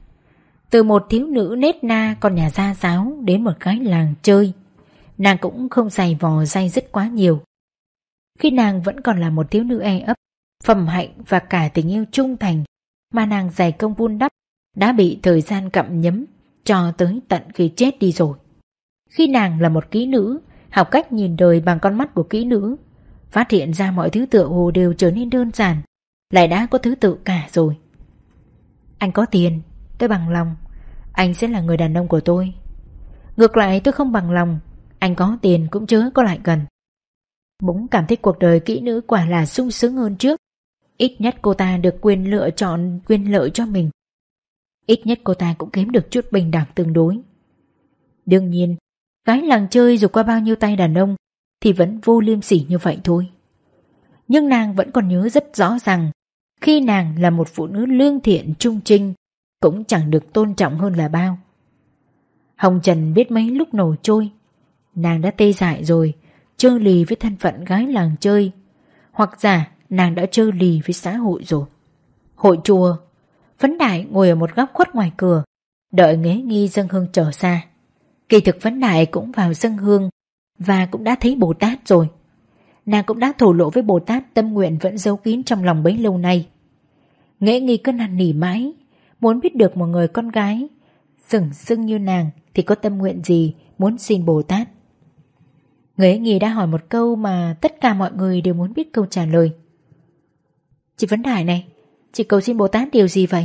Từ một thiếu nữ nết na con nhà gia giáo đến một cái làng chơi, nàng cũng không giày vò day dứt quá nhiều. Khi nàng vẫn còn là một thiếu nữ e ấp, phẩm hạnh và cả tình yêu trung thành mà nàng dày công vun đắp đã bị thời gian gặm nhấm cho tới tận khi chết đi rồi. Khi nàng là một kỹ nữ, học cách nhìn đời bằng con mắt của kỹ nữ, phát hiện ra mọi thứ tựa hồ đều trở nên đơn giản, lại đã có thứ tự cả rồi. Anh có tiền, tôi bằng lòng, anh sẽ là người đàn ông của tôi. Ngược lại tôi không bằng lòng, anh có tiền cũng chớ có lại gần. Bỗng cảm thấy cuộc đời kỹ nữ quả là sung sướng hơn trước. Ít nhất cô ta được quyền lựa chọn quyền lợi cho mình. Ít nhất cô ta cũng kiếm được chút bình đẳng tương đối. Đương nhiên, gái làng chơi dù qua bao nhiêu tay đàn ông thì vẫn vô liêm sỉ như vậy thôi. Nhưng nàng vẫn còn nhớ rất rõ rằng khi nàng là một phụ nữ lương thiện trung trinh cũng chẳng được tôn trọng hơn là bao. Hồng trần biết mấy lúc nổi trôi, nàng đã tê dại rồi, trơ lì với thân phận gái làng chơi, hoặc giả nàng đã trơ lì với xã hội rồi. Hội chùa, Phấn Đại ngồi ở một góc khuất ngoài cửa, đợi Nghế Nghi dâng hương trở xa. Kỳ thực Phấn Đại cũng vào dâng hương và cũng đã thấy Bồ Tát rồi. Nàng cũng đã thổ lộ với Bồ Tát tâm nguyện vẫn giấu kín trong lòng bấy lâu nay. Nghễ Nghi cứ năn nỉ mãi, muốn biết được một người con gái sừng sững như nàng thì có tâm nguyện gì muốn xin Bồ Tát. Nghễ Nghi đã hỏi một câu mà tất cả mọi người đều muốn biết câu trả lời. Chị Phấn Đại này, chị cầu xin Bồ Tát điều gì vậy?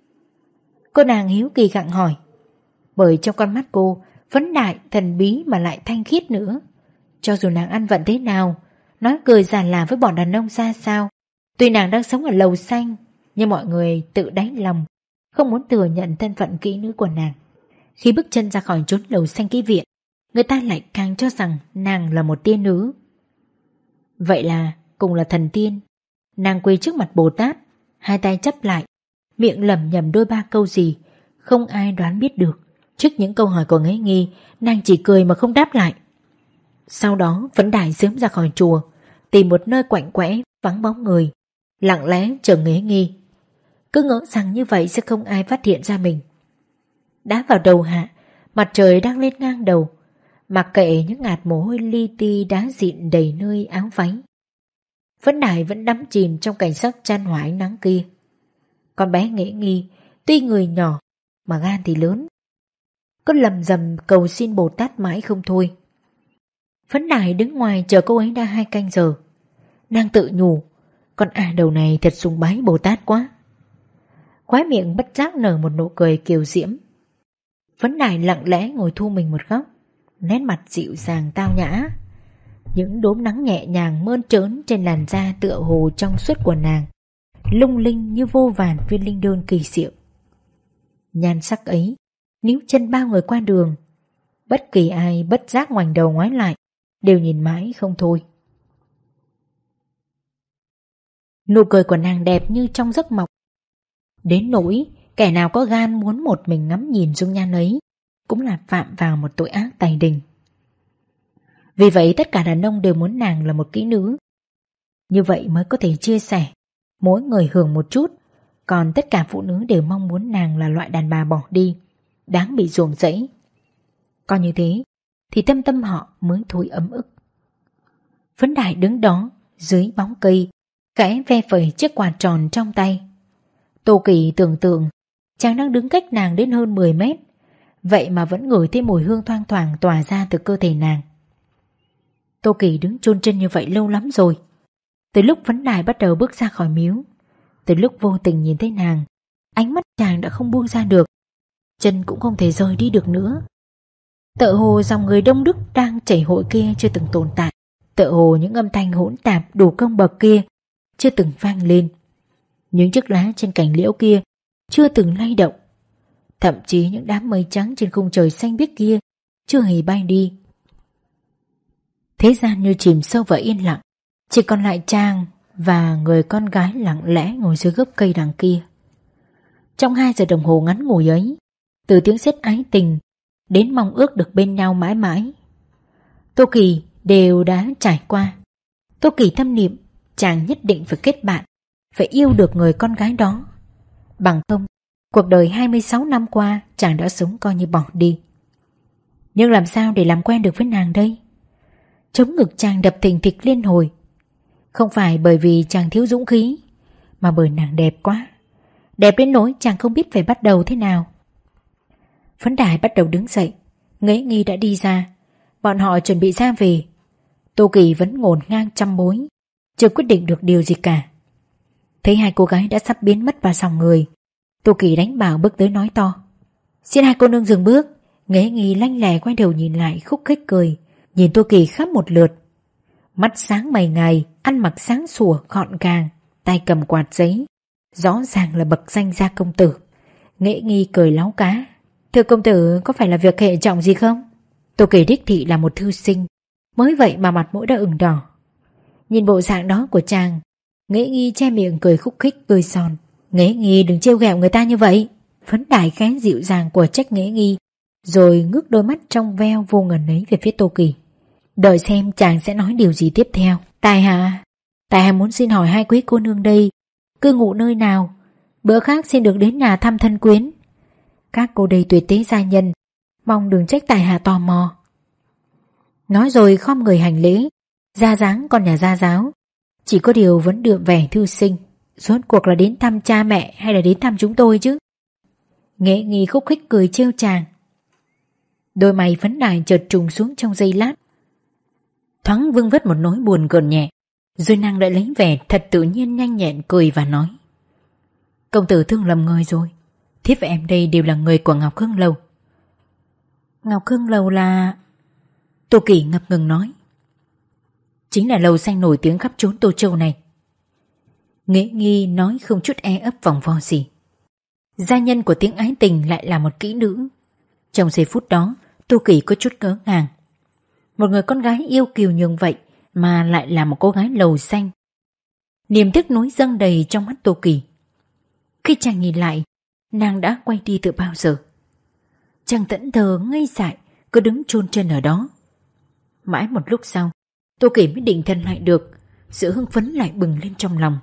Cô nàng hiếu kỳ gặng hỏi, bởi trong con mắt cô, Phấn Đại thần bí mà lại thanh khiết nữa. Cho dù nàng ăn vận thế nào, nói cười giản là với bọn đàn ông ra sao, tuy nàng đang sống ở lầu xanh, nhưng mọi người tự đáy lòng không muốn thừa nhận thân phận kỹ nữ của nàng. Khi bước chân ra khỏi chốn lầu xanh kỹ viện, người ta lại càng cho rằng nàng là một tiên nữ. Vậy là cùng là thần tiên, nàng quỳ trước mặt Bồ Tát, hai tay chắp lại, miệng lẩm nhẩm đôi ba câu gì không ai đoán biết được. Trước những câu hỏi của Nghễ Nghi, nàng chỉ cười mà không đáp lại. Sau đó Phấn Đại sớm ra khỏi chùa, tìm một nơi quạnh quẽ vắng bóng người, lặng lẽ chờ Nghễ Nghi. Cứ ngỡ rằng như vậy sẽ không ai phát hiện ra mình. Đã vào đầu hạ, mặt trời đang lên ngang đầu, mặc kệ những ngạt mồ hôi li ti đá dịn đầy nơi áo váy. Phấn Đại vẫn đắm chìm trong cảnh sắc chan hòa ánh nắng kia. Con bé Nghễ Nghi tuy người nhỏ mà gan thì lớn, cứ lầm rầm cầu xin Bồ Tát mãi không thôi. Phấn Đại đứng ngoài chờ cô ấy đã 2 canh giờ. Nàng tự nhủ, con đầu này thật sùng bái Bồ Tát quá. Khóe miệng bất giác nở một nụ cười kiều diễm. Phấn Đại lặng lẽ ngồi thu mình một góc, nét mặt dịu dàng tao nhã. Những đốm nắng nhẹ nhàng mơn trớn trên làn da tựa hồ trong suốt của nàng, lung linh như vô vàn viên linh đơn kỳ diệu. Nhan sắc ấy níu chân bao người qua đường, bất kỳ ai bất giác ngoảnh đầu ngoái lại đều nhìn mãi không thôi. Nụ cười của nàng đẹp như trong giấc mộng, đến nỗi kẻ nào có gan muốn một mình ngắm nhìn dung nhan ấy cũng là phạm vào một tội ác tày đình. Vì vậy tất cả đàn ông đều muốn nàng là một kỹ nữ, như vậy mới có thể chia sẻ, mỗi người hưởng một chút. Còn tất cả phụ nữ đều mong muốn nàng là loại đàn bà bỏ đi, đáng bị ruồng rẫy. Coi như thế thì tâm tâm họ mới thôi ấm ức. Phấn Đại đứng đó dưới bóng cây, khẽ ve phẩy chiếc quạt tròn trong tay. Tô Kỳ tưởng tượng chàng đang đứng cách nàng đến hơn 10 mét, vậy mà vẫn ngửi thấy mùi hương thoang thoảng tỏa ra từ cơ thể nàng. Tô Kỳ đứng chôn chân như vậy lâu lắm rồi. Từ lúc Phấn Đại bắt đầu bước ra khỏi miếu, từ lúc vô tình nhìn thấy nàng, ánh mắt chàng đã không buông ra được, chân cũng không thể rời đi được nữa. Tựa hồ dòng người đông đúc đang chảy hội kia chưa từng tồn tại, tựa hồ những âm thanh hỗn tạp đủ công bậc kia chưa từng vang lên, những chiếc lá trên cành liễu kia chưa từng lay động, thậm chí những đám mây trắng trên khung trời xanh biếc kia chưa hề bay đi. Thế gian như chìm sâu vào yên lặng, chỉ còn lại chàng và người con gái lặng lẽ ngồi dưới gốc cây đằng kia. Trong 2 giờ đồng hồ ngắn ngủi ấy, từ tiếng sét ái tình đến mong ước được bên nhau mãi mãi, Tô Kỳ đều đã trải qua. Tô Kỳ thâm niệm chàng nhất định phải kết bạn, phải yêu được người con gái đó. Bằng không, cuộc đời 26 năm qua chàng đã sống coi như bỏ đi. Nhưng làm sao để làm quen được với nàng đây? Chống ngực chàng đập thình thịch liên hồi. Không phải bởi vì chàng thiếu dũng khí, mà bởi nàng đẹp quá, đẹp đến nỗi chàng không biết phải bắt đầu thế nào. Phấn Đại bắt đầu đứng dậy, Ngễ Nghi đã đi ra, bọn họ chuẩn bị ra về. Tô Kỳ vẫn ngổn ngang trăm bối, chưa quyết định được điều gì cả. Thấy 2 cô gái đã sắp biến mất vào dòng người, Tô Kỳ đánh bảo bước tới nói to: "Xin 2 cô nương dừng bước." Ngễ Nghi lanh lẹ quay đầu nhìn lại, khúc khích cười, nhìn Tô Kỳ khắp một lượt. Mắt sáng mày ngài, ăn mặc sáng sủa gọn gàng, tay cầm quạt giấy, rõ ràng là bậc danh gia công tử. Ngễ Nghi cười láu cá: "Thưa công tử, có phải là việc hệ trọng gì không?" Tô Kỳ đích thị là một thư sinh, mới vậy mà mặt mũi đã ửng đỏ. Nhìn bộ dạng đó của chàng, Ngễ Nghi che miệng cười khúc khích cười giòn: "Ngễ Nghi đừng trêu ghẹo người ta như vậy." Phấn Đại khẽ dịu dàng của trách Ngễ Nghi, rồi ngước đôi mắt trong veo vô ngần ấy về phía Tô Kỳ, đợi xem chàng sẽ nói điều gì tiếp theo. Tại hạ muốn xin hỏi 2 quý cô nương đây cư ngụ nơi nào, bữa khác xin được đến nhà thăm thân quyến. Các cô đây tuyệt tế gia nhân, mong đừng trách tại hạ tò mò. Nói rồi khom người hành lễ, ra dáng con nhà gia giáo, chỉ có điều vẫn đượm vẻ thư sinh. Rốt cuộc là đến thăm cha mẹ hay là đến thăm chúng tôi chứ? Ngễ Nghi khúc khích cười trêu chàng. Đôi mày Phấn Đại chợt trùng xuống trong giây lát, thoáng vương vất một nỗi buồn gợn nhẹ, rồi nàng lại lấy vẻ thật tự nhiên nhanh nhẹn cười và nói: "Công tử thương lầm người rồi, thiếp và em đây đều là người của Ngọc Hương Lầu." Ngọc Hương Lầu là... Tô Kỳ ngập ngừng nói: "Chính là lầu xanh nổi tiếng khắp chốn Tô Châu này." Ngễ Nghi nói không chút e ấp vòng vo gì. Gia nhân của tiếng ái tình lại là một kỹ nữ. Trong giây phút đó, Tô Kỳ có chút ngỡ ngàng. Một người con gái yêu kiều nhường vậy mà lại là một cô gái lầu xanh. Niềm tiếc nuối dâng đầy trong mắt Tô Kỳ. Khi chàng nhìn lại, nàng đã quay đi từ bao giờ. Chàng thẫn thờ ngây dại, cứ đứng chôn chân ở đó. Mãi một lúc sau, Tô Kỳ mới định thần lại được, sự hưng phấn lại bừng lên trong lòng.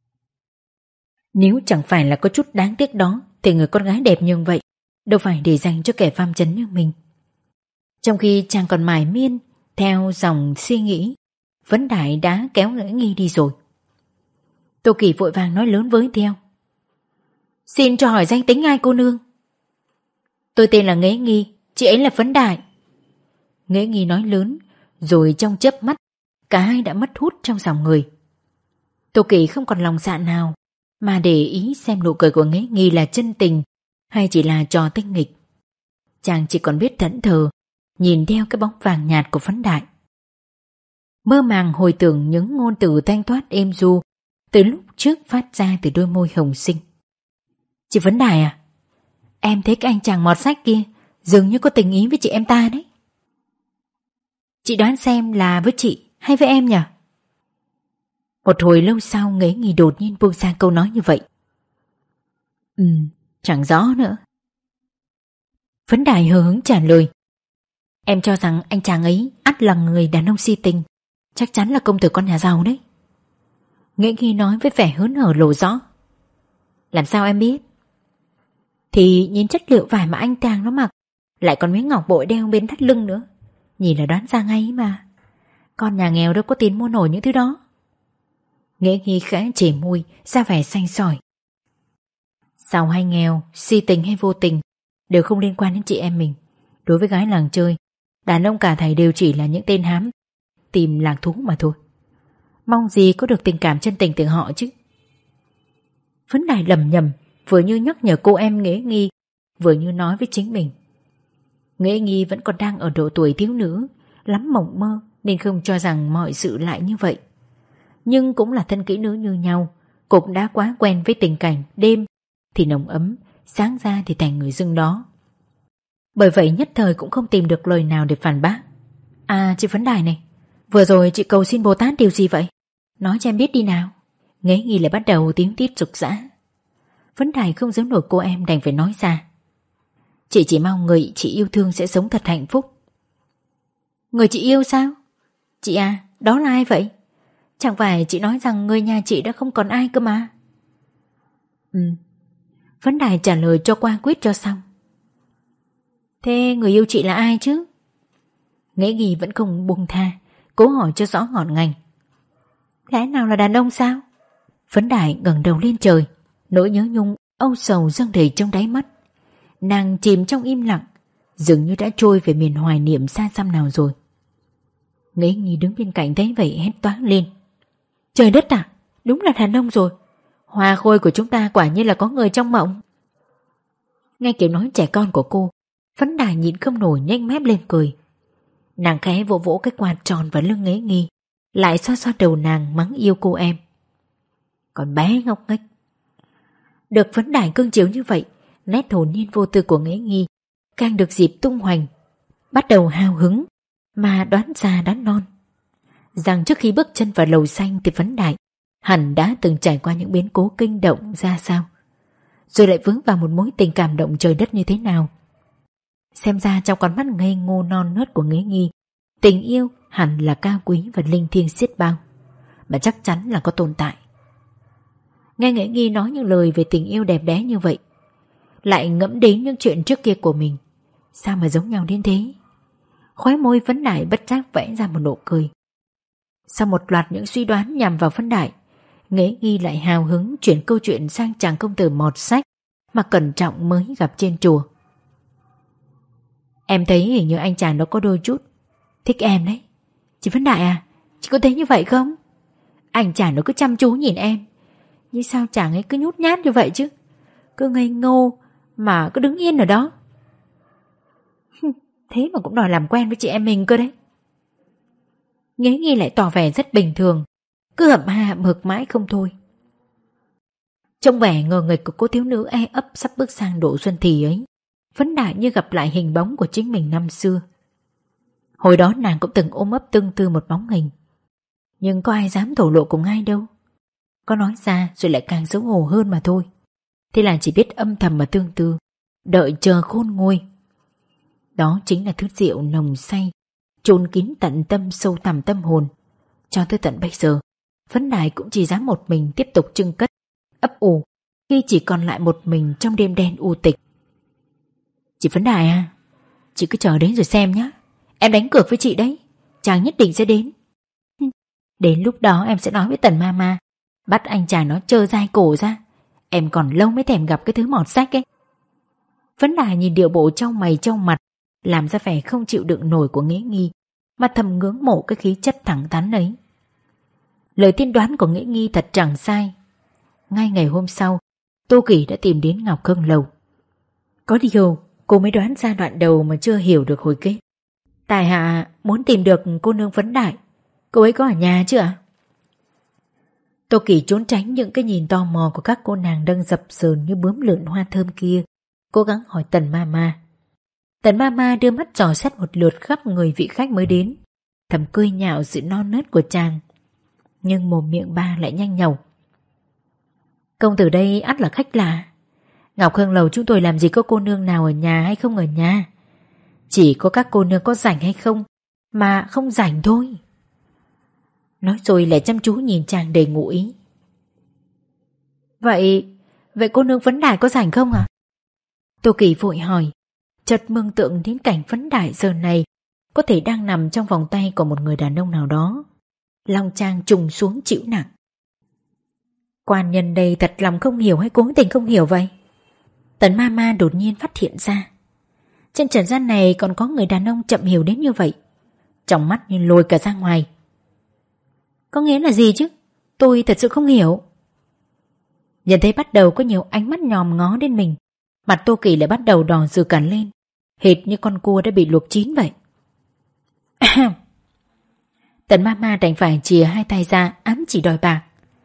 Nếu chẳng phải là có chút đáng tiếc đó, thì người con gái đẹp như vậy đâu phải để dành cho kẻ phàm trần như mình. Trong khi chàng còn mải miên theo dòng suy nghĩ, Phấn Đại đã kéo Ngễ Nghi đi rồi. Tô Kỳ vội vàng nói lớn với theo: "Xin cho hỏi danh tính 2 cô nương." "Tôi tên là Ngễ Nghi, chị ấy là Phấn Đại." Ngễ Nghi nói lớn, rồi trong chớp mắt cả hai đã mất hút trong dòng người. Tô Kỳ không còn lòng dạ nào mà để ý xem nụ cười của Ngễ Nghi là chân tình hay chỉ là trò tinh nghịch. Chàng chỉ còn biết thẫn thờ nhìn theo cái bóng vàng nhạt của Phấn Đại. mơ màng hồi tưởng những ngôn từ thanh thoát êm ru từ lúc trước phát ra từ đôi môi hồng xinh. Chị Vấn Đài à? Em thấy cái anh chàng mọt sách kia dường như có tình ý với chị em ta đấy. Chị đoán xem là với chị hay với em nhỉ? Một hồi lâu sau Ngế Nghi đột nhiên buông ra câu nói như vậy. Chẳng rõ nữa. Vấn Đài hờ hững trả lời. Em cho rằng anh chàng ấy ắt là người đàn ông si tình, chắc chắn là công tử con nhà giàu đấy. Ngế Nghi nói với vẻ hớn hở lộ rõ. Làm sao em biết? Thì nhìn chất liệu vải mà anh chàng nó mặc, lại còn miếng ngọc bội đeo bên thắt lưng nữa, nhìn là đoán ra ngay mà. Con nhà nghèo đâu có tiền mua nổi những thứ đó. Ngế Nghi khẽ chỉ môi ra vẻ xanh sỏi. Giàu hay nghèo, si tình hay vô tình đều không liên quan đến chị em mình. Đối với gái làng chơi, đàn ông cả thảy đều chỉ là những tên hám tìm lạc thú mà thôi. Mong gì có được tình cảm chân tình từ họ chứ. Vấn Đài lầm nhầm, vừa như nhắc nhở cô em Ngế Nghi, vừa như nói với chính mình. Ngế Nghi vẫn còn đang ở độ tuổi thiếu nữ, lắm mộng mơ nên không cho rằng mọi sự lại như vậy. Nhưng cũng là thân kỹ nữ như nhau, cô cũng đã quá quen với tình cảnh đêm thì nồng ấm, sáng ra thì thành người dưng đó. Bởi vậy nhất thời cũng không tìm được lời nào để phản bác. À chị Vấn Đài này, vừa rồi chị cầu xin Bồ Tát điều gì vậy? Nói cho em biết đi nào. Ngế Nghi lại bắt đầu tiếng tít rục rã. Vấn Đài không giấu nổi cô em đành phải nói ra. Chị chỉ mong người chị yêu thương sẽ sống thật hạnh phúc. Người chị yêu sao? Chị à, đó là ai vậy? Chẳng phải chị nói rằng người nhà chị đã không còn ai cơ mà. Vấn Đài trả lời cho qua quyết cho xong. Thế người yêu chị là ai chứ? Ngế Nghi vẫn không buông tha, cố hỏi cho rõ ngọn ngành. Lẽ nào là đàn ông sao? Vấn Đài ngẩng đầu lên trời, nỗi nhớ nhung âu sầu dâng đầy trong đáy mắt. Nàng chìm trong im lặng, dường như đã trôi về miền hoài niệm xa xăm nào rồi. Ngế Nghi đứng bên cạnh thấy vậy hét toáng lên. Trời đất à, đúng là đàn ông rồi. Hoa khôi của chúng ta quả nhiên là có người trong mộng. Nghe kiểu nói trẻ con của cô, Vấn Đài nhịn không nổi nhếch mép lên cười. Nàng khẽ vỗ vỗ cái quạt tròn vào lưng Ngế Nghi, lại xoa xoa đầu nàng mắng yêu cô em. Còn bé ngốc nghếch. Được Vấn Đài cưng chiếu như vậy, nét hồn nhiên vô tư của Ngế Nghi càng được dịp tung hoành, bắt đầu hào hứng mà đoán già đoán non rằng trước khi bước chân vào lầu xanh thì Vấn Đài hẳn đã từng trải qua những biến cố kinh động ra sao, rồi lại vướng vào một mối tình cảm động trời đất như thế nào. Xem ra trong con mắt ngây ngô non nớt của Ngế Nghi, tình yêu hẳn là cao quý và linh thiêng xiết bao, mà chắc chắn là có tồn tại. Nghe Ngế Nghi nói những lời về tình yêu đẹp đẽ như vậy, lại ngẫm đến những chuyện trước kia của mình, sao mà giống nhau đến thế? Khóe môi Vấn Đài bất giác vẽ ra một nụ cười. Sau một loạt những suy đoán nhằm vào Vấn Đài, Ngế Nghi lại hào hứng chuyển câu chuyện sang chàng công tử mọt sách mà cẩn trọng mới gặp trên chùa. Em thấy hình như anh chàng đó có đôi chút thích em đấy. Chị Vấn Đại à, chị có thấy như vậy không? Anh chàng nó cứ chăm chú nhìn em, nhưng sao chàng ấy cứ nhút nhát như vậy chứ? Cứ ngây ngô mà cứ đứng yên ở đó. Thế mà cũng đòi làm quen với chị em mình cơ đấy. Ngế Nghi lại tỏ vẻ rất bình thường, cứ hậm ha hậm hực mãi không thôi. Trong vẻ ngờ nghệch của cô thiếu nữ e ấp sắp bước sang độ xuân thì ấy, Vấn Đại như gặp lại hình bóng của chính mình năm xưa. Hồi đó nàng cũng từng ôm ấp tương tư một bóng hình, nhưng có ai dám thổ lộ cùng ai đâu. Có nói ra rồi lại càng xấu hổ hơn mà thôi. Thế là chỉ biết âm thầm mà tương tư, đợi chờ khôn nguôi. Đó chính là thứ rượu nồng say, chôn kín tận tâm sâu thẳm tâm hồn. Cho tới tận bây giờ, Vấn Đại cũng chỉ dám một mình tiếp tục trưng cất, ấp ủ, khi chỉ còn lại một mình trong đêm đen u tịch. Chị Vấn Đại à, chị cứ chờ đến rồi xem nhé. Em đánh cược với chị đấy, chàng nhất định sẽ đến. Đến lúc đó em sẽ nói với Tần Mama, bắt anh chàng nó trơ dai cổ ra. Em còn lâu mới thèm gặp cái thứ mọt sách ấy. Vấn Đại nhìn điệu bộ trong mày trong mặt, làm ra vẻ không chịu đựng nổi của Ngễ Nghi, mà thầm ngưỡng mộ cái khí chất thẳng thắn ấy. Lời tiên đoán của Ngễ Nghi thật chẳng sai. Ngay ngày hôm sau, Tô Kỳ đã tìm đến Ngọc Hưng Lầu. Có điều cô mới đoán ra đoạn đầu mà chưa hiểu được hồi kết. Tài hạ muốn tìm được cô nương Vấn Đại, Cô ấy có ở nhà chứ ạ? Tô Kỳ trốn tránh những cái nhìn tò mò của các cô nàng đang dập dờn như bướm lượn hoa thơm kia, cố gắng hỏi Tần Mama. Tần Mama đưa mắt dò xét một lượt khắp người vị khách mới đến, thầm cười nhạo sự non nớt của chàng. Nhưng mồm miệng bà lại nhanh nhẩu. Công tử đây ắt là khách lạ. Ngọc Hương Lầu chúng tôi làm gì có cô nương nào ở nhà hay không ở nhà. Chỉ có các cô nương có rảnh hay không, mà không rảnh thôi. Nói rồi lại chăm chú nhìn chàng đầy ngụ ý. Vậy cô nương Phấn Đài có rảnh không ạ? Tô Kỳ vội hỏi, chợt mường tượng đến cảnh Phấn Đài giờ này có thể đang nằm trong vòng tay của một người đàn ông nào đó. Lòng chàng trùng xuống chịu nặng. Quan nhân đây thật lòng không hiểu hay cố tình không hiểu vậy? Tần Mama đột nhiên phát hiện ra trên trần gian này còn có người đàn ông chậm hiểu đến như vậy. Trong mắt như lồi cả ra ngoài. Có nghĩa là gì chứ? Tôi thật sự không hiểu. Nhận thấy bắt đầu có nhiều ánh mắt nhòm ngó đến mình, mặt Tô Kỳ lại bắt đầu đỏ rừ cắn lên, hệt như con cua đã bị luộc chín vậy. Tần Mama đành phải chìa hai tay ra ám chỉ đòi bạc.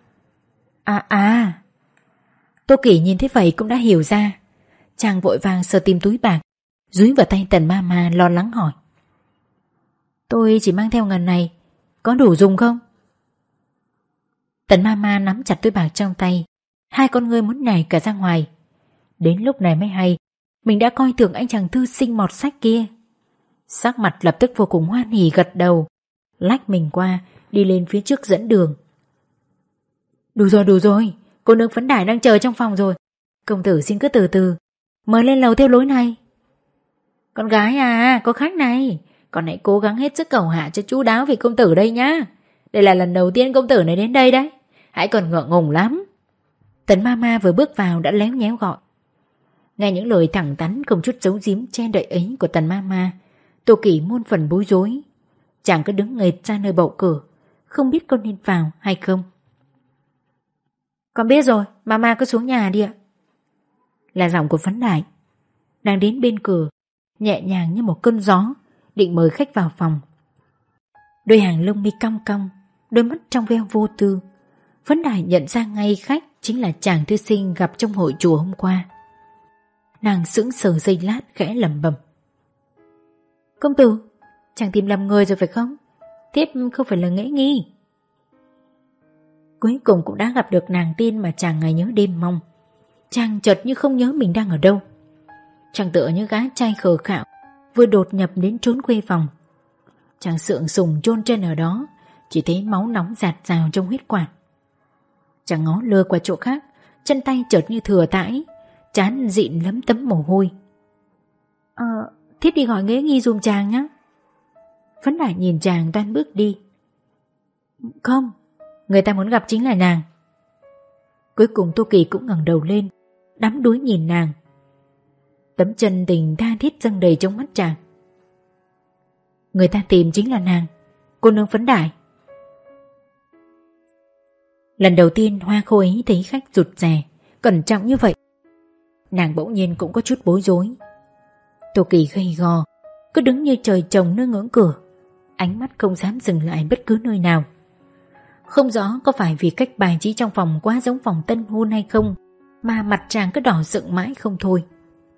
Tô Kỳ nhìn thấy vậy cũng đã hiểu ra. Chàng vội vàng sờ tìm túi bạc, dúi vào tay Tần Mama lo lắng hỏi. Tôi chỉ mang theo ngần này, có đủ dùng không? Tần Mama nắm chặt túi bạc trong tay, hai con ngươi muốn nhảy cả ra ngoài. Đến lúc này mới hay mình đã coi thường anh chàng thư sinh mọt sách kia. Sắc mặt lập tức vô cùng hoan hỉ gật đầu, lách mình qua, đi lên phía trước dẫn đường. Đủ rồi, cô nương Phấn Đài đang chờ trong phòng rồi. Công tử xin cứ từ từ, mời lên lầu theo lối này. Con gái à, có khách này, con hãy cố gắng hết sức cầu hạ cho chu đáo vì công tử đây nhá. Đây là lần đầu tiên công tử này đến đây đấy, hãy còn ngượng ngùng lắm. Tần Mama vừa bước vào đã léo nhéo gọi. Nghe những lời thẳng thắn không chút giấu giếm che đậy ấy của Tần Mama, Tô Kỳ muôn phần bối rối. Chàng cứ đứng nghệt ra nơi bậu cửa, không biết con nên vào hay không. Con biết rồi, Mama cứ xuống nhà đi ạ. Là giọng của Phấn Đài, đang đến bên cửa, nhẹ nhàng như một cơn gió, định mời khách vào phòng. Đôi hàng lông mi cong cong, đôi mắt trong veo vô tư. Phấn Đài nhận ra ngay khách chính là chàng thư sinh gặp trong hội chùa hôm qua. Nàng sững sờ giây lát khẽ lẩm bẩm. Công tử, chàng tìm lầm người rồi phải không? Tiếp không phải là Nghệ Nghi. Cuối cùng cũng đã gặp được nàng tiên mà chàng ngày nhớ đêm mong. Chàng chợt như không nhớ mình đang ở đâu. Chàng tựa như gã trai khờ khạo vừa đột nhập đến trốn quê phòng. Chàng sượng sùng chôn chân ở đó, chỉ thấy máu nóng dạt dào trong huyết quản. Chàng ngó lơ qua chỗ khác, chân tay chợt như thừa thãi, trán dịn lấm tấm mồ hôi. Thiếp đi gọi Nghệ Nghi giùm chàng nhé. Phấn Đài nhìn chàng toan bước đi. Không, người ta muốn gặp chính là nàng. Cuối cùng Tô Kỳ cũng ngẩng đầu lên, đắm đuối nhìn nàng. Tấm chân tình tha thiết dâng đầy trong mắt chàng. Người ta tìm chính là nàng, cô nương Phấn Đài. Lần đầu tiên Hoa Khôi ấy thấy khách rụt rè, cẩn trọng như vậy, nàng bỗng nhiên cũng có chút bối rối. Tô Kỳ gầy gò, cứ đứng như trời trồng nơi ngưỡng cửa, ánh mắt không dám dừng lại bất cứ nơi nào. Không rõ có phải vì cách bài trí trong phòng quá giống phòng tân hôn hay không, mà mặt chàng cứ đỏ rực mãi không thôi.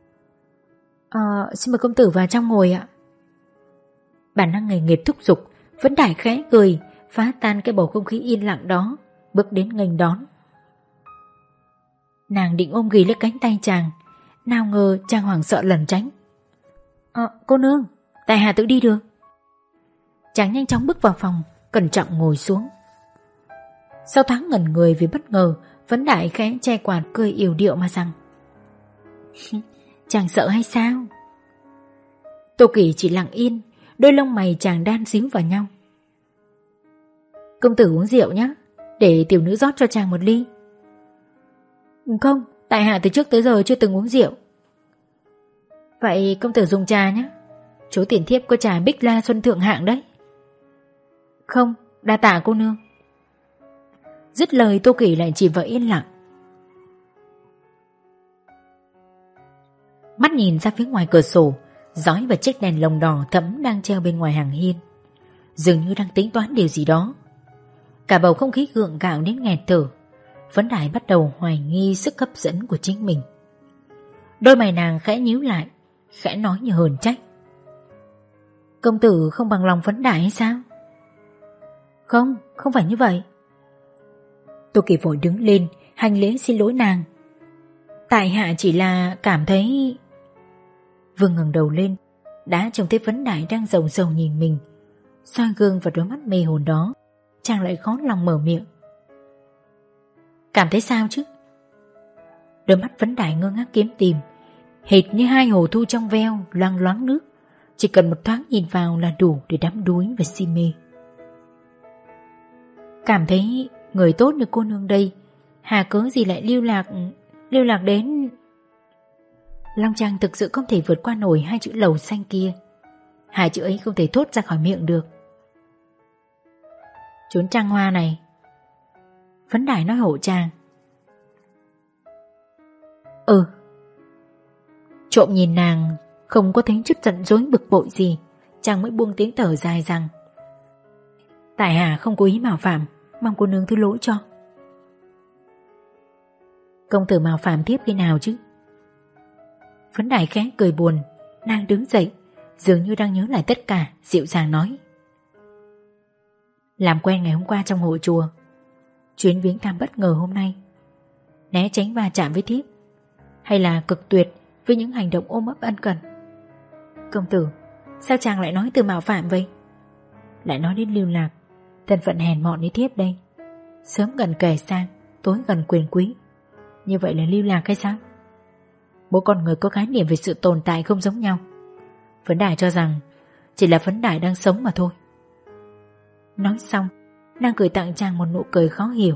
Xin mời công tử vào trong ngồi ạ. Bản năng nghề nghiệp thúc giục, Phấn Đài khẽ cười, phá tan cái bầu không khí yên lặng đó, bước đến nghênh đón. Nàng định ôm ghì lấy cánh tay chàng, nào ngờ chàng hoảng sợ lẩn tránh. Cô nương, tại hạ tự đi được. Chàng nhanh chóng bước vào phòng, cẩn trọng ngồi xuống. Sau thoáng ngẩn người vì bất ngờ, Phấn Đài khẽ che quạt cười yểu điệu mà rằng: Chàng sợ hay sao? Tô Kỳ chỉ lặng yên, đôi lông mày chàng đan xíu vào nhau. Công tử uống rượu nhé, để tiểu nữ rót cho chàng một ly. Không, tại hạ từ trước tới giờ chưa từng uống rượu. Vậy công tử dùng trà nhé, chỗ tiền thiếp có trà Bích La Xuân thượng hạng đấy. Không, đa tạ cô nương. Dứt lời Tô Kỳ lại chìm vào yên lặng. Mắt nhìn ra phía ngoài cửa sổ, dõi vào chiếc đèn lồng đỏ thẫm đang treo bên ngoài hàng hiên. dường như đang tính toán điều gì đó. Cả bầu không khí gượng gạo đến nghẹt thở. Vấn Đại bắt đầu hoài nghi sức hấp dẫn của chính mình. Đôi mày nàng khẽ nhíu lại, khẽ nói như hờn trách. Công tử không bằng lòng Vấn Đại hay sao? Không, không phải như vậy. Tô Kỳ vội đứng lên hành lễ xin lỗi nàng. Tại hạ chỉ là cảm thấy... Vương ngẩng đầu lên, đã trông thấy Vấn Đại đang rầu rầu nhìn mình. Soi gương vào đôi mắt mê hồn đó, chàng lại khó lòng mở miệng. Cảm thấy sao chứ? Đôi mắt Vấn Đại ngơ ngác kiếm tìm, hệt như hai hồ thu trong veo loang loáng nước. Chỉ cần một thoáng nhìn vào là đủ để đắm đuối và si mê. Cảm thấy người tốt như cô nương đây, hà cớ gì lại lưu lạc đến... Long Trang thực sự không thể vượt qua nổi hai chữ lầu xanh kia. Hai chữ ấy không thể thốt ra khỏi miệng được. Chốn trăng hoa này. Vấn Đại nói hộ chàng. Trộm nhìn nàng không có thấy chút giận dỗi bực bội gì, chàng mới buông tiếng thở dài rằng: tại hạ không cố ý mạo phạm, mong cô nương thứ lỗi cho. Công tử mạo phạm thiếp khi nào chứ? Vấn Đại khẽ cười buồn. Nàng đứng dậy, dường như đang nhớ lại tất cả, dịu dàng nói: làm quen ngày hôm qua trong hội chùa, chuyến viếng thăm bất ngờ hôm nay, né tránh va chạm với thiếp, hay là cực tuyệt với những hành động ôm ấp ân cần? Công tử, sao chàng lại nói từ mạo phạm vậy? Lại nói đến lưu lạc, thân phận hèn mọn như thiếp đây, sớm gần kề sang, tối gần quyền quý, như vậy là lưu lạc hay sao? Mỗi con người có khái niệm về sự tồn tại không giống nhau. Vấn Đại cho rằng chỉ là Vấn Đại đang sống mà thôi. Nói xong, nàng cười tặng chàng một nụ cười khó hiểu.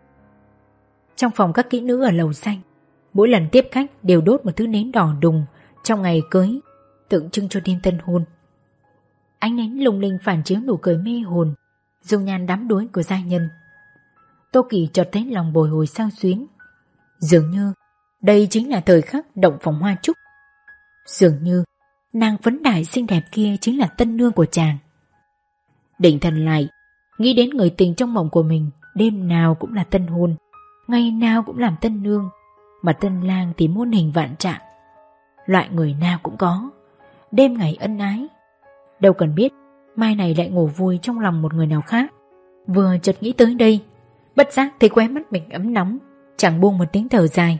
Trong phòng các kỹ nữ ở lầu xanh, mỗi lần tiếp khách đều đốt một thứ nến đỏ đùng trong ngày cưới, tượng trưng cho đêm tân hôn. Ánh nến lung linh phản chiếu nụ cười mê hồn, dung nhan đắm đuối của giai nhân. Tô Kỳ chợt thấy lòng bồi hồi xao xuyến. Dường như đây chính là thời khắc động phòng hoa trúc. Dường như nàng Vấn Đại xinh đẹp kia chính là tân nương của chàng. Định thần lại, nghĩ đến người tình trong mộng của mình, đêm nào cũng là tân hôn, ngày nào cũng làm tân nương, mà tân lang thì muôn hình vạn trạng. Loại người nào cũng có, đêm ngày ân ái. Đâu cần biết mai này lại ngủ vui trong lòng một người nào khác. Vừa chợt nghĩ tới đây, bất giác thấy khóe mắt mình ấm nóng, chẳng buông một tiếng thở dài.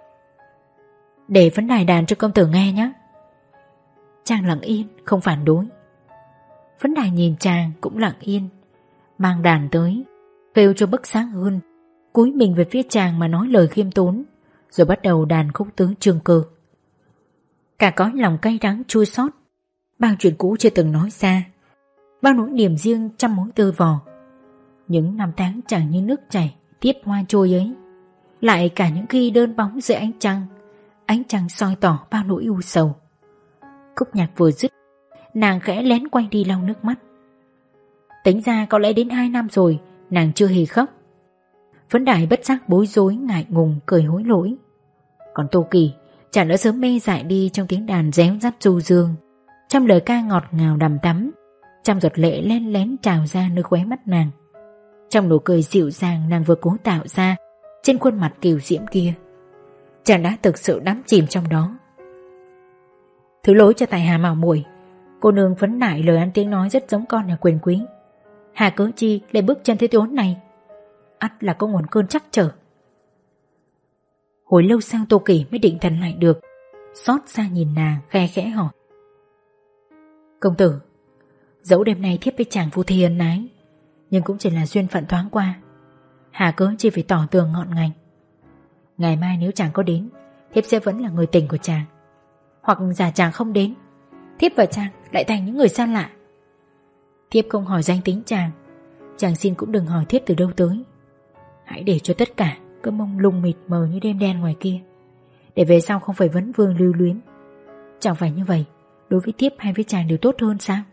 Để Vấn Đại đàn cho công tử nghe nhé. Chàng lặng yên không phản đối. Vấn Đại nhìn chàng cũng lặng yên, mang đàn tới, kêu cho bức sáng hơn, cúi mình về phía chàng mà nói lời khiêm tốn, rồi bắt đầu đàn khúc tướng Trương Cơ. Cả cõi lòng cay đắng chua xót, bao chuyện cũ chưa từng nói ra, bao nỗi niềm riêng trăm mối tơ vò. Những năm tháng chẳng như nước chảy tiếp hoa trôi ấy, lại cả những khi đơn bóng dưới ánh trăng soi tỏ bao nỗi u sầu. Khúc nhạc vừa dứt, nàng khẽ lén quay đi lau nước mắt. Tính ra có lẽ đến 2 năm rồi nàng chưa hề khóc. Vấn Đại bất giác bối rối ngại ngùng cười hối lỗi. Còn Tô Kỳ chàng đã sớm mê dại đi trong tiếng đàn réo rắt du dương, trong lời ca ngọt ngào đằm đắm, trong giọt lệ len lén trào ra nơi khóe mắt nàng, trong nụ cười dịu dàng nàng vừa cố tạo ra trên khuôn mặt kiều diễm kia. Chàng đã thực sự đắm chìm trong đó. Thứ lỗi cho tài hạ mạo muội, cô nương Vấn Đại lời ăn tiếng nói rất giống con nhà quyền quý, hà cớ chi lại bước chân thế chốn này, ắt là có nguồn cơn trắc trở. Hồi lâu sau Tô Kỳ mới định thần lại được, xót xa nhìn nàng khe khẽ hỏi: công tử, dẫu đêm nay thiếp với chàng phu thê ân ái, nhưng cũng chỉ là duyên phận thoáng qua, hà cớ chi phải tỏ tường ngọn ngành. Ngày mai nếu chàng có đến, thiếp sẽ vẫn là người tình của chàng, hoặc giả chàng không đến, thiếp và chàng lại thành những người xa lạ. Thiếp không hỏi danh tính chàng xin cũng đừng hỏi thiếp từ đâu tới. Hãy để cho tất cả cứ mông lung mịt mờ như đêm đen ngoài kia, để về sau không phải vấn vương lưu luyến. Chẳng phải như vậy đối với thiếp hay với chàng đều tốt hơn sao?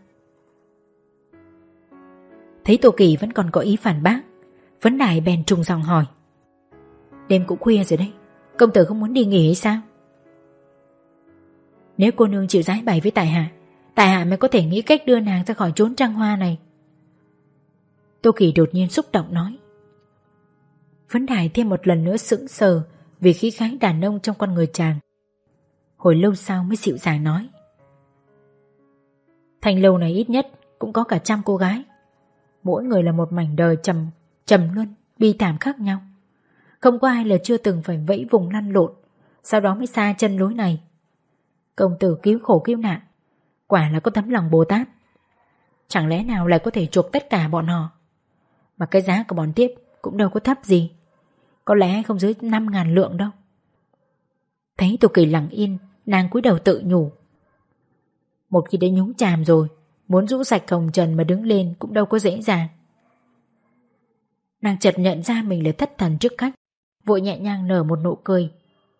Thấy Tô Kỳ vẫn còn có ý phản bác, Vấn Đại bèn trùng giọng hỏi: đêm cũng khuya rồi đấy, công tử không muốn đi nghỉ hay sao? Nếu cô nương chịu giải bày với tại hạ mới có thể nghĩ cách đưa nàng ra khỏi chốn trăng hoa này. Tô Kỳ đột nhiên xúc động nói. Vấn Đại thêm một lần nữa sững sờ vì khí khái đàn ông trong con người chàng. Hồi lâu sau mới dịu dàng nói. Thành lâu này ít nhất cũng có cả 100 cô gái. Mỗi người là một mảnh đời trầm luân, bi thảm khác nhau. Không có ai là chưa từng phải vẫy vùng lăn lộn, sau đó mới xa chân lối này. Công tử cứu khổ cứu nạn, quả là có tấm lòng Bồ Tát. Chẳng lẽ nào lại có thể chuộc tất cả bọn họ? Mà cái giá của bọn tiếp cũng đâu có thấp gì, có lẽ không dưới 5.000 lượng đâu. Thấy Tô Kỳ lặng yên, nàng cúi đầu tự nhủ. Một khi đã nhúng chàm rồi, muốn rũ sạch hồng trần mà đứng lên cũng đâu có dễ dàng. Nàng chợt nhận ra mình là thất thần trước khách, vội nhẹ nhàng nở một nụ cười.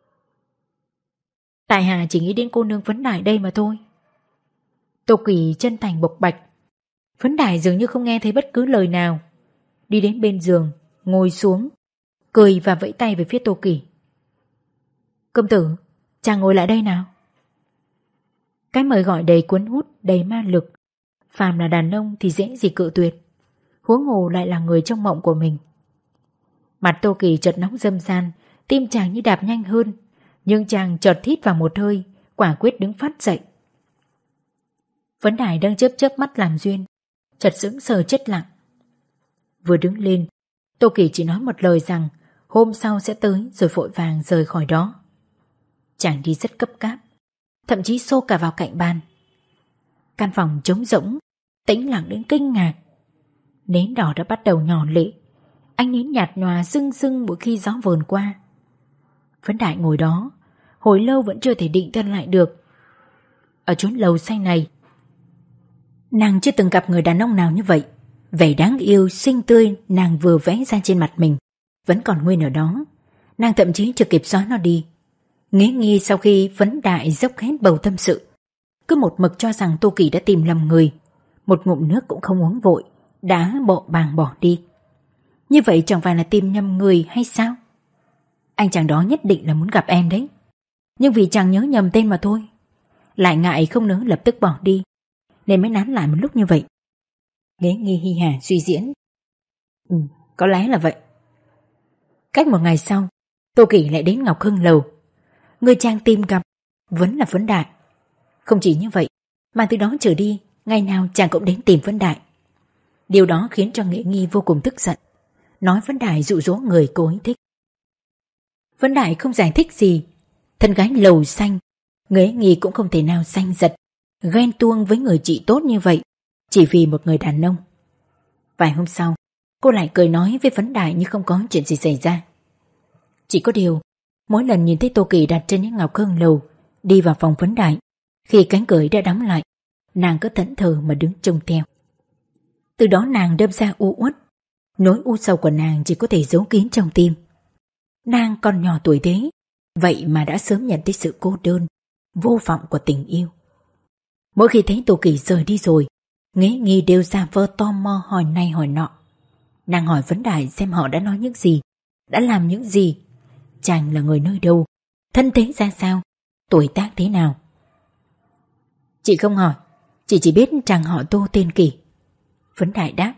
Tại hạ chỉ nghĩ đến cô nương Vấn Đại đây mà thôi. Tô Kỳ chân thành bộc bạch. Vấn Đại dường như không nghe thấy bất cứ lời nào, đi đến bên giường, ngồi xuống, cười và vẫy tay về phía Tô Kỳ. Công tử, chàng ngồi lại đây nào. Cái mời gọi đầy cuốn hút, đầy ma lực. Phàm là đàn ông thì dễ gì cự tuyệt, huống hồ lại là người trong mộng của mình. Mặt Tô Kỳ chợt nóng râm ran, tim chàng như đạp nhanh hơn, nhưng chàng chợt hít vào một hơi, quả quyết đứng phát dậy. Vấn Đại đang chớp chớp mắt làm duyên, chợt sững sờ chết lặng. Vừa đứng lên, Tô Kỳ chỉ nói một lời rằng hôm sau sẽ tới rồi vội vàng rời khỏi đó. Chàng đi rất cấp cáp, thậm chí xô cả vào cạnh bàn. Căn phòng trống rỗng, tĩnh lặng đến kinh ngạc. Nến đỏ đã bắt đầu nhỏ lệ, ánh nến nhạt nhòa rưng rưng mỗi khi gió vờn qua. Vấn Đại ngồi đó, hồi lâu vẫn chưa thể định thân lại được. Ở chốn lầu xanh này, nàng chưa từng gặp người đàn ông nào như vậy. Vẻ đáng yêu, xinh tươi nàng vừa vẽ ra trên mặt mình vẫn còn nguyên ở đó. Nàng thậm chí chưa kịp xóa nó đi. Nghĩ nghi sau khi Vấn Đại dốc hết bầu tâm sự, cứ một mực cho rằng Tô Kỳ đã tìm lầm người, một ngụm nước cũng không uống vội, đã bộ bàng bỏ đi. Như vậy chẳng phải là tìm nhầm người hay sao? Anh chàng đó nhất định là muốn gặp em đấy, nhưng vì chàng nhớ nhầm tên mà thôi, lại ngại không nỡ lập tức bỏ đi, nên mới nán lại một lúc như vậy. Nghĩ nghi hi hà suy diễn. Có lẽ là vậy. Cách một ngày sau, Tô Kỳ lại đến Ngọc Hưng lầu. Người chàng tìm gặp vẫn là Vấn Đại. Không chỉ như vậy, mà từ đó trở đi, ngày nào chàng cũng đến tìm Vấn Đại. Điều đó khiến cho Nghĩa Nghi vô cùng tức giận, nói Vấn Đại dụ dỗ người cô ấy thích. Vấn Đại không giải thích gì. Thân gái lầu xanh, Nghĩa Nghi cũng không thể nào xanh giật, ghen tuông với người chị tốt như vậy, chỉ vì một người đàn ông. Vài hôm sau, cô lại cười nói với Vấn Đại như không có chuyện gì xảy ra. Chỉ có điều, mỗi lần nhìn thấy Tô Kỳ đặt trên những ngọc hương lầu, đi vào phòng Vấn Đại, khi cánh cửa đã đóng lại, nàng cứ thẫn thờ mà đứng trông theo. Từ đó nàng đâm ra u uất, nỗi u sầu của nàng chỉ có thể giấu kín trong tim. Nàng còn nhỏ tuổi thế, vậy mà đã sớm nhận thấy sự cô đơn, vô vọng của tình yêu. Mỗi khi thấy Tô Kỳ rời đi rồi, Nghĩa Nghi đều ra vơ tò mò hỏi này hỏi nọ. Nàng hỏi Vấn Đại xem họ đã nói những gì, đã làm những gì, chàng là người nơi đâu, thân thế ra sao, tuổi tác thế nào. Chị không hỏi, chị chỉ biết chàng họ Tô tên Kỳ. Vấn Đại đáp.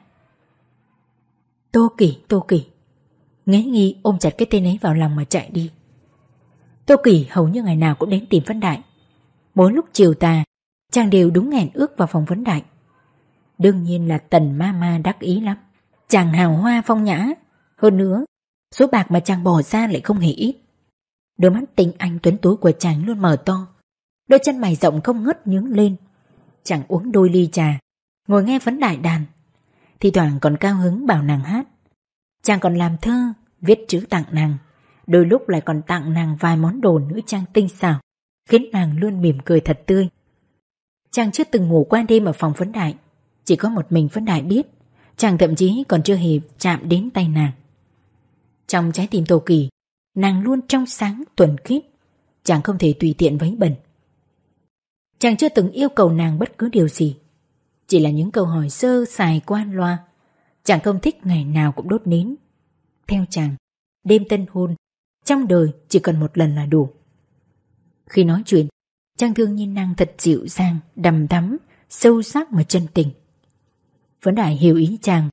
Tô Kỳ, Tô Kỳ. Nghĩa Nghi ôm chặt cái tên ấy vào lòng mà chạy đi. Tô Kỳ hầu như ngày nào cũng đến tìm Vấn Đại. Mỗi lúc chiều tà, chàng đều đúng hẹn ước vào phòng Vấn Đại. Đương nhiên là Tần Mama đắc ý lắm. Chàng hào hoa phong nhã, hơn nữa số bạc mà chàng bỏ ra lại không hề ít. Đôi mắt tinh anh tuấn tú của chàng luôn mở to, đôi chân mày rộng không ngớt nhướng lên. Chàng uống đôi ly trà, ngồi nghe Vấn Đại đàn, thi thoảng còn cao hứng bảo nàng hát. Chàng còn làm thơ, viết chữ tặng nàng, đôi lúc lại còn tặng nàng vài món đồ nữ trang tinh xảo, khiến nàng luôn mỉm cười thật tươi. Chàng chưa từng ngủ qua đêm ở phòng Vấn Đại, chỉ có một mình Vấn Đại biết. Chàng thậm chí còn chưa hề chạm đến tay nàng. Trong trái tim Tô Kỳ, nàng luôn trong sáng thuần khiết, chàng không thể tùy tiện vấy bẩn. Chàng chưa từng yêu cầu nàng bất cứ điều gì, chỉ là những câu hỏi sơ sài qua loa. Chàng không thích ngày nào cũng đốt nến. Theo chàng, đêm tân hôn trong đời chỉ cần một lần là đủ. Khi nói chuyện, chàng thường nhìn nàng thật dịu dàng, đằm thắm, sâu sắc mà chân tình. Vấn Đại hiểu ý chàng,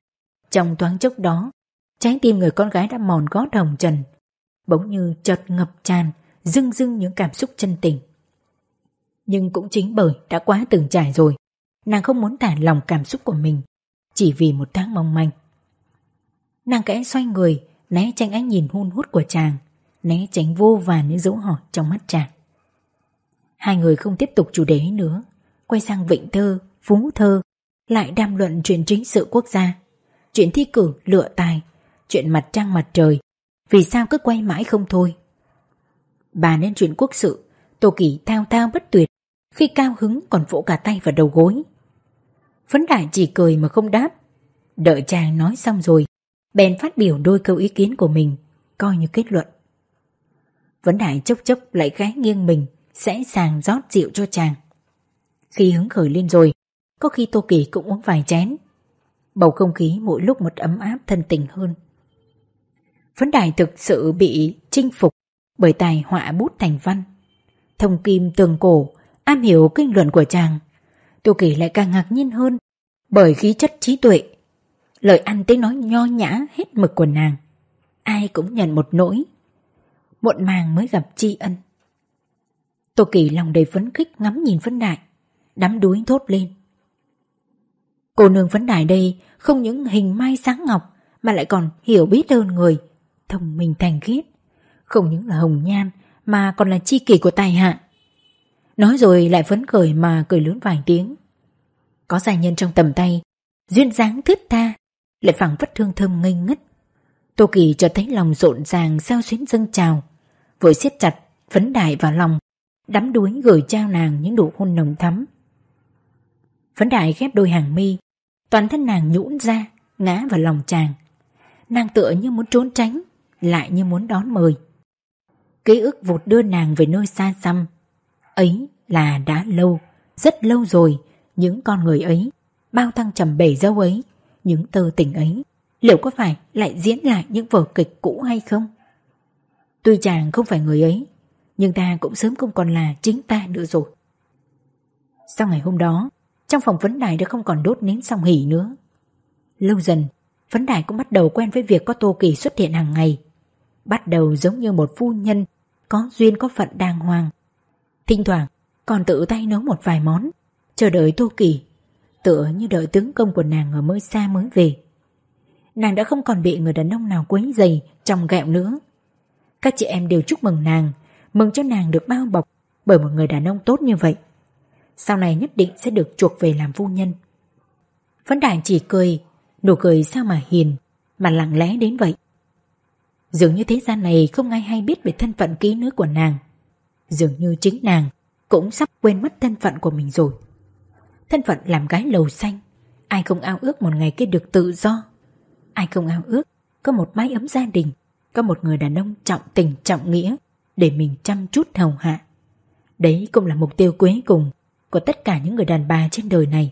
Trong thoáng chốc đó, trái tim người con gái đã mòn gót hồng trần, bỗng như chợt ngập tràn, dưng dưng những cảm xúc chân tình. Nhưng cũng chính bởi đã quá từng trải rồi, nàng không muốn thả lòng cảm xúc của mình, chỉ vì một tháng mong manh. Nàng kẽ xoay người, né tránh ánh nhìn hun hút của chàng, né tránh vô vàn những dấu hỏi trong mắt chàng. Hai người không tiếp tục chủ đề nữa, quay sang Vịnh Thơ, Phú Thơ, lại đàm luận chuyện chính sự quốc gia, chuyện thi cử lựa tài, chuyện mặt trăng mặt trời, vì sao cứ quay mãi không thôi. Bàn đến chuyện quốc sự, Tô Kỳ thao thao bất tuyệt, khi cao hứng còn vỗ cả tay vào đầu gối. Phấn Đại chỉ cười mà không đáp, đợi chàng nói xong rồi, bèn phát biểu đôi câu ý kiến của mình, coi như kết luận. Phấn Đại chốc chốc lại ghé nghiêng mình, sẽ sàng rót rượu cho chàng. Khi hứng khởi lên rồi, có khi Tô Kỳ cũng uống vài chén. Bầu không khí mỗi lúc một ấm áp thân tình hơn. Phấn Đại thực sự bị chinh phục bởi tài họa bút thành văn. Thông kim tường cổ, am hiểu kinh luận của chàng. Tô Kỳ lại càng ngạc nhiên hơn bởi khí chất trí tuệ, lời ăn tiếng nói nho nhã hết mực của nàng. Ai cũng nhận một nỗi, muộn màng mới gặp tri ân. Tô Kỳ lòng đầy phấn khích ngắm nhìn Phấn Đại, đắm đuối thốt lên. Cô nương Phấn Đại đây không những hình mai sáng ngọc mà lại còn hiểu biết hơn người, thông minh thành khiết, không những là hồng nhan mà còn là tri kỷ của tài hạ. Nói rồi lại phấn khởi mà cười lớn vài tiếng. Có giai nhân trong tầm tay, duyên dáng thướt tha, lại phảng phất hương thơm ngây ngất. Tô Kỳ chợt thấy lòng rộn ràng sao xuyến dâng trào, vội siết chặt Phấn Đại vào lòng, đắm đuối gửi trao nàng những nụ hôn nồng thắm. Phấn Đại khép đôi hàng mi, toàn thân nàng nhũn ra, ngã vào lòng chàng. Nàng tựa như muốn trốn tránh, lại như muốn đón mời. Ký ức vụt đưa nàng về nơi xa xăm. Ấy là đã lâu, rất lâu rồi, những con người ấy, bao thăng trầm bể dâu ấy, những tơ tình ấy, liệu có phải lại diễn lại những vở kịch cũ hay không? Tuy chàng không phải người ấy, nhưng ta cũng sớm không còn là chính ta nữa rồi. Sau ngày hôm đó, trong phòng Phấn Đại đã không còn đốt nến song hỷ nữa. Lâu dần, Phấn Đại cũng bắt đầu quen với việc có Tô Kỳ xuất hiện hàng ngày. Bắt đầu giống như một phu nhân có duyên có phận đàng hoàng. Thỉnh thoảng còn tự tay nấu một vài món, chờ đợi Tô Kỳ, tựa như đợi tướng công của nàng ở mới xa mới về. Nàng đã không còn bị người đàn ông nào quấy rầy trong ghẹo nữa. Các chị em đều chúc mừng nàng, mừng cho nàng được bao bọc bởi một người đàn ông tốt như vậy. Sau này nhất định sẽ được chuộc về làm phu nhân. Phấn Đại chỉ cười, nụ cười sao mà hiền, mà lặng lẽ đến vậy. Dường như thế gian này không ai hay biết về thân phận kỹ nữ của nàng. Dường như chính nàng cũng sắp quên mất thân phận của mình rồi. Thân phận làm gái lầu xanh, ai không ao ước một ngày kia được tự do. Ai không ao ước có một mái ấm gia đình, có một người đàn ông trọng tình trọng nghĩa để mình chăm chút hầu hạ. Đấy cũng là mục tiêu cuối cùng của tất cả những người đàn bà trên đời này.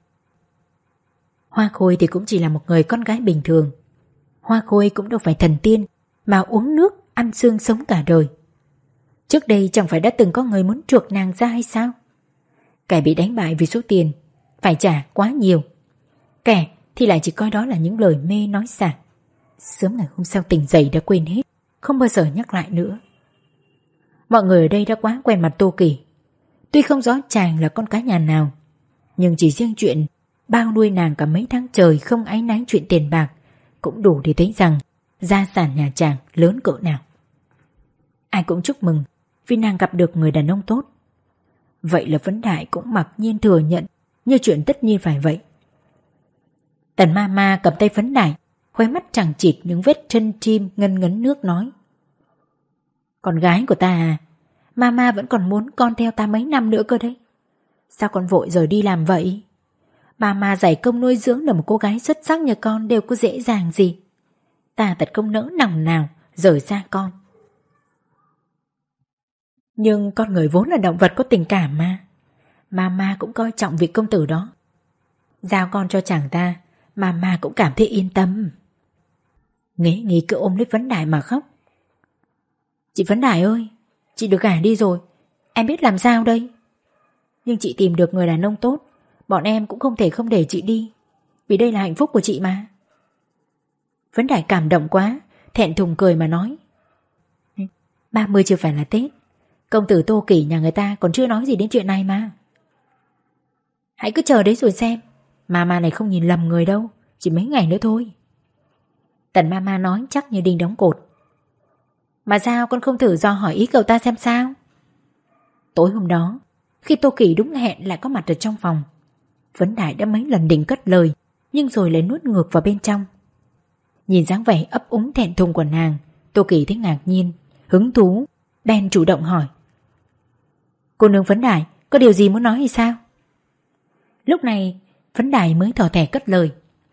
Hoa Khôi thì cũng chỉ là một người con gái bình thường. Hoa Khôi cũng đâu phải thần tiên mà uống nước, ăn xương sống cả đời. Trước đây chẳng phải đã từng có người muốn chuộc nàng ra hay sao? Kẻ bị đánh bại vì số tiền phải trả quá nhiều, kẻ thì lại chỉ coi đó là những lời mê nói xả. Sớm ngày hôm sau tỉnh dậy đã quên hết, không bao giờ nhắc lại nữa. Mọi người ở đây đã quá quen mặt Tô Kỳ. Tuy không rõ chàng là con cái nhà nào, nhưng chỉ riêng chuyện bao nuôi nàng cả mấy tháng trời không áy náy chuyện tiền bạc cũng đủ để thấy rằng gia sản nhà chàng lớn cỡ nào. Ai cũng chúc mừng vì nàng gặp được người đàn ông tốt. Vậy là Phấn Đại cũng mặc nhiên thừa nhận như chuyện tất nhiên phải vậy. Tần ma ma cầm tay Phấn Đại, khóe mắt chẳng chịt những vết chân chim ngân ngấn nước nói: Con gái của ta à, mama vẫn còn muốn con theo ta mấy năm nữa cơ đấy. Sao con vội rời đi làm vậy? Mama dày công nuôi dưỡng được một cô gái xuất sắc như con đều có dễ dàng gì. Ta thật không nỡ lòng nào rời xa con. Nhưng con người vốn là động vật có tình cảm mà. Mama cũng coi trọng vị công tử đó. Giao con cho chàng ta, mama cũng cảm thấy yên tâm. Nghế nghĩ cứ ôm lấy Phấn Đại mà khóc. Chị Phấn Đại ơi, chị được gả đi rồi, em biết làm sao đây? Nhưng chị tìm được người đàn ông tốt, bọn em cũng không thể không để chị đi, vì đây là hạnh phúc của chị mà. Vấn Đại cảm động quá, thẹn thùng cười mà nói: 30 chưa phải là Tết, công tử Tô Kỷ nhà người ta còn chưa nói gì đến chuyện này mà. Hãy cứ chờ đấy rồi xem, mama này không nhìn lầm người đâu, chỉ mấy ngày nữa thôi. Tần mama nói chắc như đinh đóng cột. Mà sao con không thử dò hỏi ý cậu ta xem sao? Tối hôm đó, khi Tô Kỷ đúng hẹn lại có mặt ở trong phòng, Vấn Đại đã mấy lần định cất lời, nhưng rồi lại nuốt ngược vào bên trong. Nhìn dáng vẻ ấp úng thẹn thùng của nàng, Tô Kỷ thấy ngạc nhiên, hứng thú, bèn chủ động hỏi: Cô nương Vấn Đại, có điều gì muốn nói hay sao? Lúc này Vấn Đại mới thỏ thẻ cất lời.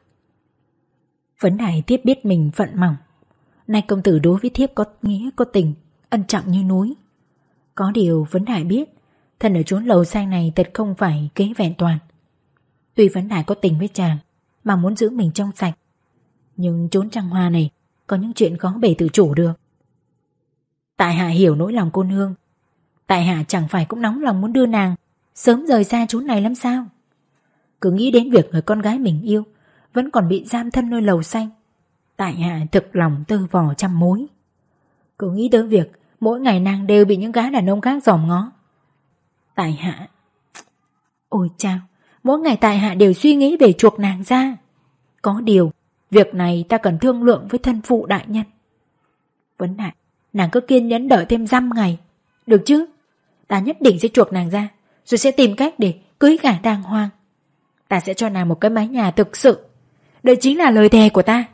Vấn Đại thiếp biết mình phận mỏng, nay công tử đối với thiếp có nghĩa có tình, ân trọng như núi. Có điều Vấn Đại biết, thân ở chốn lầu xanh này thật không phải kế vẹn toàn. Tuy Vấn Đại có tình với chàng, mà muốn giữ mình trong sạch, nhưng chốn trăng hoa này có những chuyện khó bề tự chủ được. Tại hạ hiểu nỗi lòng cô nương, tại hạ chẳng phải cũng nóng lòng muốn đưa nàng sớm rời xa chốn này lắm sao? Cứ nghĩ đến việc người con gái mình yêu vẫn còn bị giam thân nơi lầu xanh, tại hạ thực lòng tơ vò trăm mối. Cứ nghĩ tới việc mỗi ngày nàng đều bị những gái đàn ông khác dòm ngó, tại hạ... Ôi chao, mỗi ngày tại hạ đều suy nghĩ về chuộc nàng ra. Có điều việc này ta cần thương lượng với thân phụ đại nhân. Vấn Đại, nàng cứ kiên nhẫn đợi thêm dăm ngày, được chứ? Ta nhất định sẽ chuộc nàng ra, rồi sẽ tìm cách để cưới gả đàng hoàng. Ta sẽ cho nàng một cái mái nhà thực sự. Đây chính là lời thề của ta.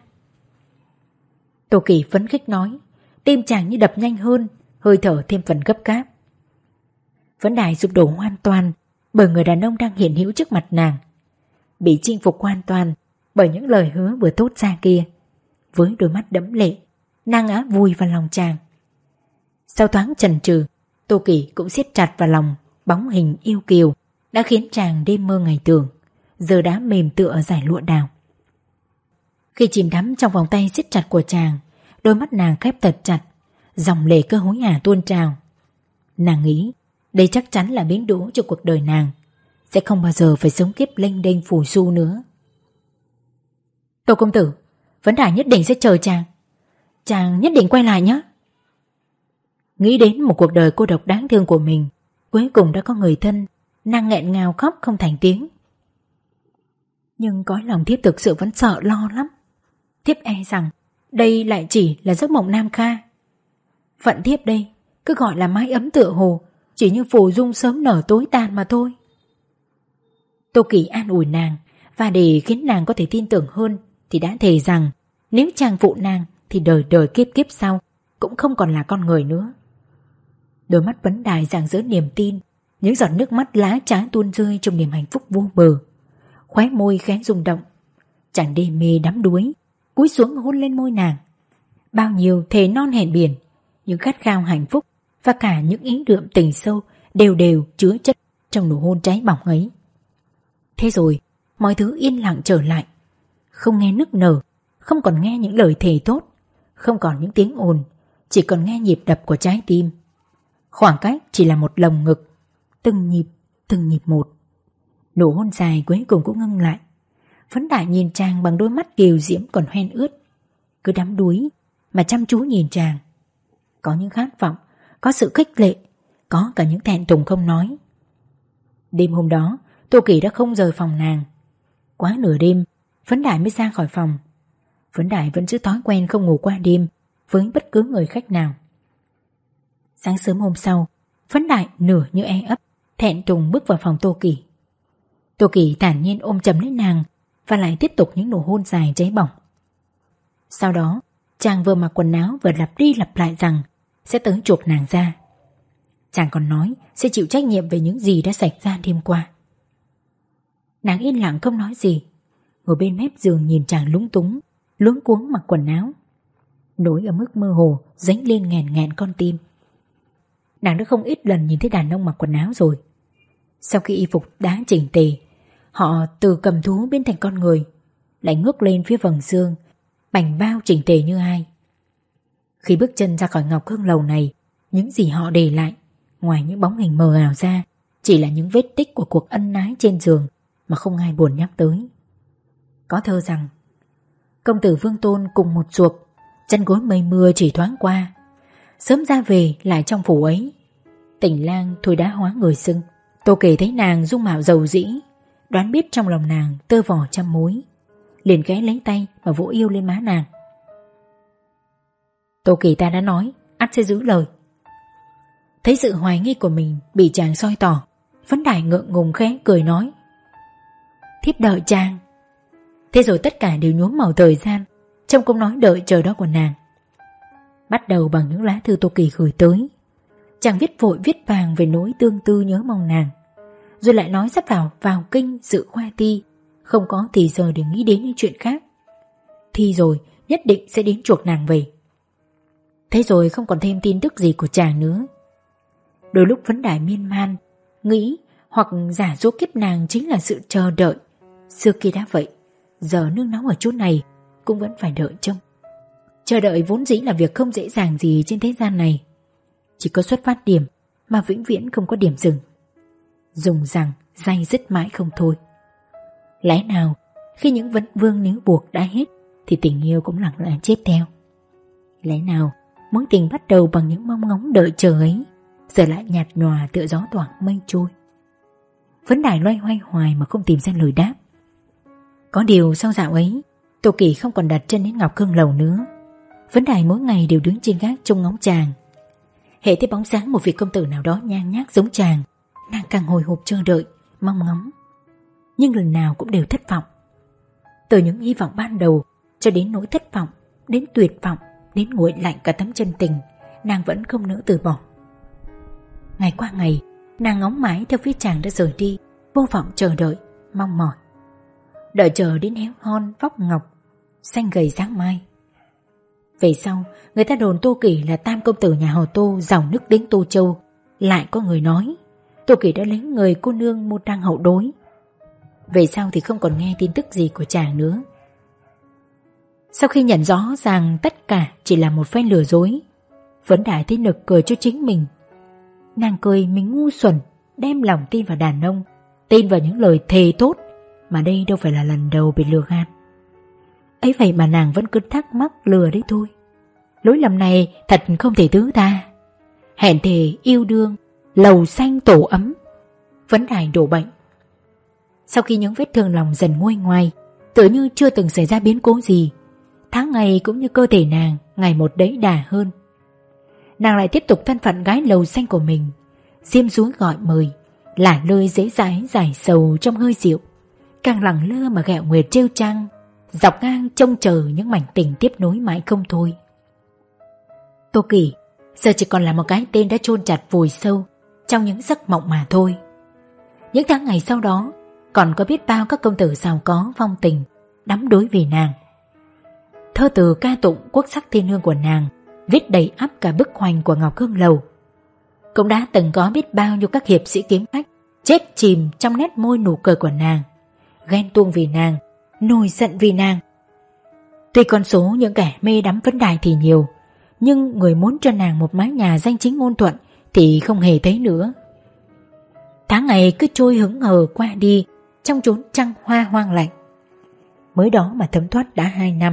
Tô Kỷ phấn khích nói, tim chàng như đập nhanh hơn, hơi thở thêm phần gấp gáp. Vấn Đại sụp đổ hoàn toàn bởi người đàn ông đang hiện hữu trước mặt nàng, bị chinh phục hoàn toàn bởi những lời hứa vừa tốt ra kia. Với đôi mắt đẫm lệ, nàng á vùi vào lòng chàng. Sau thoáng chần chừ, Tô Kỷ cũng siết chặt vào lòng bóng hình yêu kiều đã khiến chàng đêm mơ ngày tưởng, giờ đã mềm tựa ở dải lụa đào. Khi chìm đắm trong vòng tay siết chặt của chàng, đôi mắt nàng khép thật chặt, dòng lệ cứ hối hả tuôn trào. Nàng nghĩ đây chắc chắn là bến đỗ cho cuộc đời nàng, sẽ không bao giờ phải sống kiếp lênh đênh phù du nữa. Tô công tử, Vấn Đại nhất định sẽ chờ chàng. Chàng nhất định quay lại nhé. Nghĩ đến một cuộc đời cô độc đáng thương của mình, cuối cùng đã có người thân, nàng nghẹn ngào khóc không thành tiếng. Nhưng có lòng thiếp thực sự vẫn sợ lo lắm. Thiếp e rằng đây lại chỉ là giấc mộng nam kha. Phận thiếp đây cứ gọi là mái ấm tựa hồ, chỉ như phù dung sớm nở tối tàn mà thôi. Tô Kỷ an ủi nàng, và để khiến nàng có thể tin tưởng hơn thì đã thề rằng nếu chàng phụ nàng thì đời đời kiếp kiếp sau cũng không còn là con người nữa. Đôi mắt Vấn Đại rạng rỡ niềm tin, những giọt nước mắt lá trá tuôn rơi trong niềm hạnh phúc vô bờ. Khóe môi khẽ rung động, chàng đê mê đắm đuối, cúi xuống hôn lên môi nàng. Bao nhiêu thề non hẹn biển, những khát khao hạnh phúc và cả những ý đượm tình sâu đều đều chứa chất trong nụ hôn cháy bỏng ấy. Thế rồi mọi thứ yên lặng trở lại, không nghe nức nở, không còn nghe những lời thề thốt, không còn những tiếng ồn, chỉ còn nghe nhịp đập của trái tim. Khoảng cách chỉ là một lồng ngực, từng nhịp một. Nụ hôn dài cuối cùng cũng ngưng lại. Vấn Đại nhìn chàng bằng đôi mắt kiều diễm còn hoen ướt, cứ đắm đuối mà chăm chú nhìn chàng. Có những khát vọng, có sự khích lệ, có cả những thẹn thùng không nói. Đêm hôm đó Tô Kỷ đã không rời phòng nàng. Quá nửa đêm Vấn Đại mới ra khỏi phòng. Vấn Đại vẫn giữ thói quen không ngủ qua đêm với bất cứ người khách nào. Sáng sớm hôm sau, Vấn Đại nửa như e ấp, thẹn thùng bước vào phòng Tô Kỷ. Tô Kỷ thản nhiên ôm chầm lấy nàng và lại tiếp tục những nụ hôn dài cháy bỏng. Sau đó chàng vừa mặc quần áo vừa lặp đi lặp lại rằng sẽ tới chuộc nàng ra. Chàng còn nói sẽ chịu trách nhiệm về những gì đã xảy ra đêm qua. Nàng yên lặng không nói gì, ngồi bên mép giường nhìn chàng lúng túng, luống cuống mặc quần áo. Nỗi ở mức mơ hồ dấy lên nghẹn nghẹn con tim. Nàng đã không ít lần nhìn thấy đàn ông mặc quần áo rồi. Sau khi y phục đã chỉnh tề, họ từ cầm thú biến thành con người, lại ngước lên phía vầng dương, bành bao chỉnh tề như ai. Khi bước chân ra khỏi Ngọc Hương lầu này, những gì họ để lại, ngoài những bóng hình mờ ảo ra, chỉ là những vết tích của cuộc ân ái trên giường mà không ai buồn nhắc tới. Có thơ rằng: Công tử Vương Tôn cùng một ruột, chân gối mây mưa chỉ thoáng qua, sớm ra về lại trong phủ ấy. Tình lang thôi đã hóa người sưng. Tô Kỳ thấy nàng dung mạo dầu dĩ, đoán biết trong lòng nàng tơ vò trăm mối, liền ghé lấy tay và vỗ yêu lên má nàng. Tô Kỳ, ta đã nói, ắt sẽ giữ lời. Thấy sự hoài nghi của mình bị chàng soi tỏ, Vấn Đài ngượng ngùng khẽ cười nói: Thiếp đợi chàng. Thế rồi tất cả đều nhuốm màu thời gian trong câu nói đợi chờ đó của nàng. Bắt đầu bằng những lá thư Tô Kỳ gửi tới. Chàng viết vội viết vàng về nỗi tương tư nhớ mong nàng, rồi lại nói sắp vào kinh dự khoa thi, không có thì giờ để nghĩ đến những chuyện khác. Thi rồi nhất định sẽ đến chuộc nàng về. Thế rồi không còn thêm tin tức gì của chàng nữa. Đôi lúc Vấn Đài miên man, nghĩ hoặc giả dối kiếp nàng chính là sự chờ đợi. Xưa kia đã vậy, giờ nương náu ở chỗ này cũng vẫn phải đợi trông. Chờ đợi vốn dĩ là việc không dễ dàng gì trên thế gian này. Chỉ có xuất phát điểm mà vĩnh viễn không có điểm dừng. Dùng rằng day dứt mãi không thôi. Lẽ nào khi những vấn vương níu buộc đã hết thì tình yêu cũng lặng lẽ chết theo? Lẽ nào mối tình bắt đầu bằng những mong ngóng đợi chờ ấy giờ lại nhạt nhòa tựa gió thoảng mây trôi? Vấn Đài loay hoay hoài mà không tìm ra lời đáp. Có điều sau dạo ấy, Tô Kỳ không còn đặt chân đến Ngọc Hương Lầu nữa. Vấn Đài mỗi ngày đều đứng trên gác trông ngóng chàng. Hễ thấy bóng dáng một vị công tử nào đó nhan nhác giống chàng, nàng càng hồi hộp chờ đợi, mong ngóng. Nhưng lần nào cũng đều thất vọng. Từ những hy vọng ban đầu cho đến nỗi thất vọng, đến tuyệt vọng, đến nguội lạnh cả tấm chân tình, nàng vẫn không nỡ từ bỏ. Ngày qua ngày, nàng ngóng mãi theo phía chàng đã rời đi, vô vọng chờ đợi, mong mỏi. Đợi chờ đến héo hon vóc ngọc, xanh gầy dáng mai. Về sau, người ta đồn Tô Kỳ là tam công tử nhà họ Tô giàu nức đến Tô Châu. Lại có người nói Tô Kỳ đã lấy người cô nương một trang hậu đối. Về sau thì không còn nghe tin tức gì của chàng nữa. Sau khi nhận rõ rằng tất cả chỉ là một phen lừa dối, Vấn Đài thấy nực cười cho chính mình. Nàng cười mình ngu xuẩn, đem lòng tin vào đàn ông, tin vào những lời thề tốt, mà đây đâu phải là lần đầu bị lừa gạt. Ấy vậy mà nàng vẫn cứ thắc mắc lừa đấy thôi. Lỗi lầm này thật không thể thứ tha. Hẹn thề yêu đương, lầu xanh tổ ấm, Vấn Đài đổ bệnh. Sau khi những vết thương lòng dần nguôi ngoai, tựa như chưa từng xảy ra biến cố gì, tháng ngày cũng như cơ thể nàng ngày một đẫy đà hơn. Nàng lại tiếp tục thân phận gái lầu xanh của mình, diêm dúi gọi mời, lả lơi dễ dãi giải sầu trong hơi rượu, càng lẳng lơ mà ghẹo nguyệt trêu trăng, dọc ngang trông chờ những mảnh tình tiếp nối mãi không thôi. Tô Kỳ giờ chỉ còn là một cái tên đã chôn chặt vùi sâu trong những giấc mộng mà thôi. Những tháng ngày sau đó còn có biết bao các công tử giàu có phong tình đắm đuối vì nàng. Thơ từ ca tụng quốc sắc thiên hương của nàng viết đầy ắp cả bức hoành của Ngọc Hương Lầu. Cũng đã từng có biết bao nhiêu các hiệp sĩ kiếm khách chết chìm trong nét môi nụ cười của nàng, ghen tuông vì nàng, nổi giận vì nàng. Tuy con số những kẻ mê đắm Vấn Đài thì nhiều, nhưng người muốn cho nàng một mái nhà danh chính ngôn thuận thì không hề thấy nữa. Tháng ngày cứ trôi hững hờ qua đi trong chốn trăng hoa hoang lạnh. Mới đó mà thấm thoát đã 2 năm.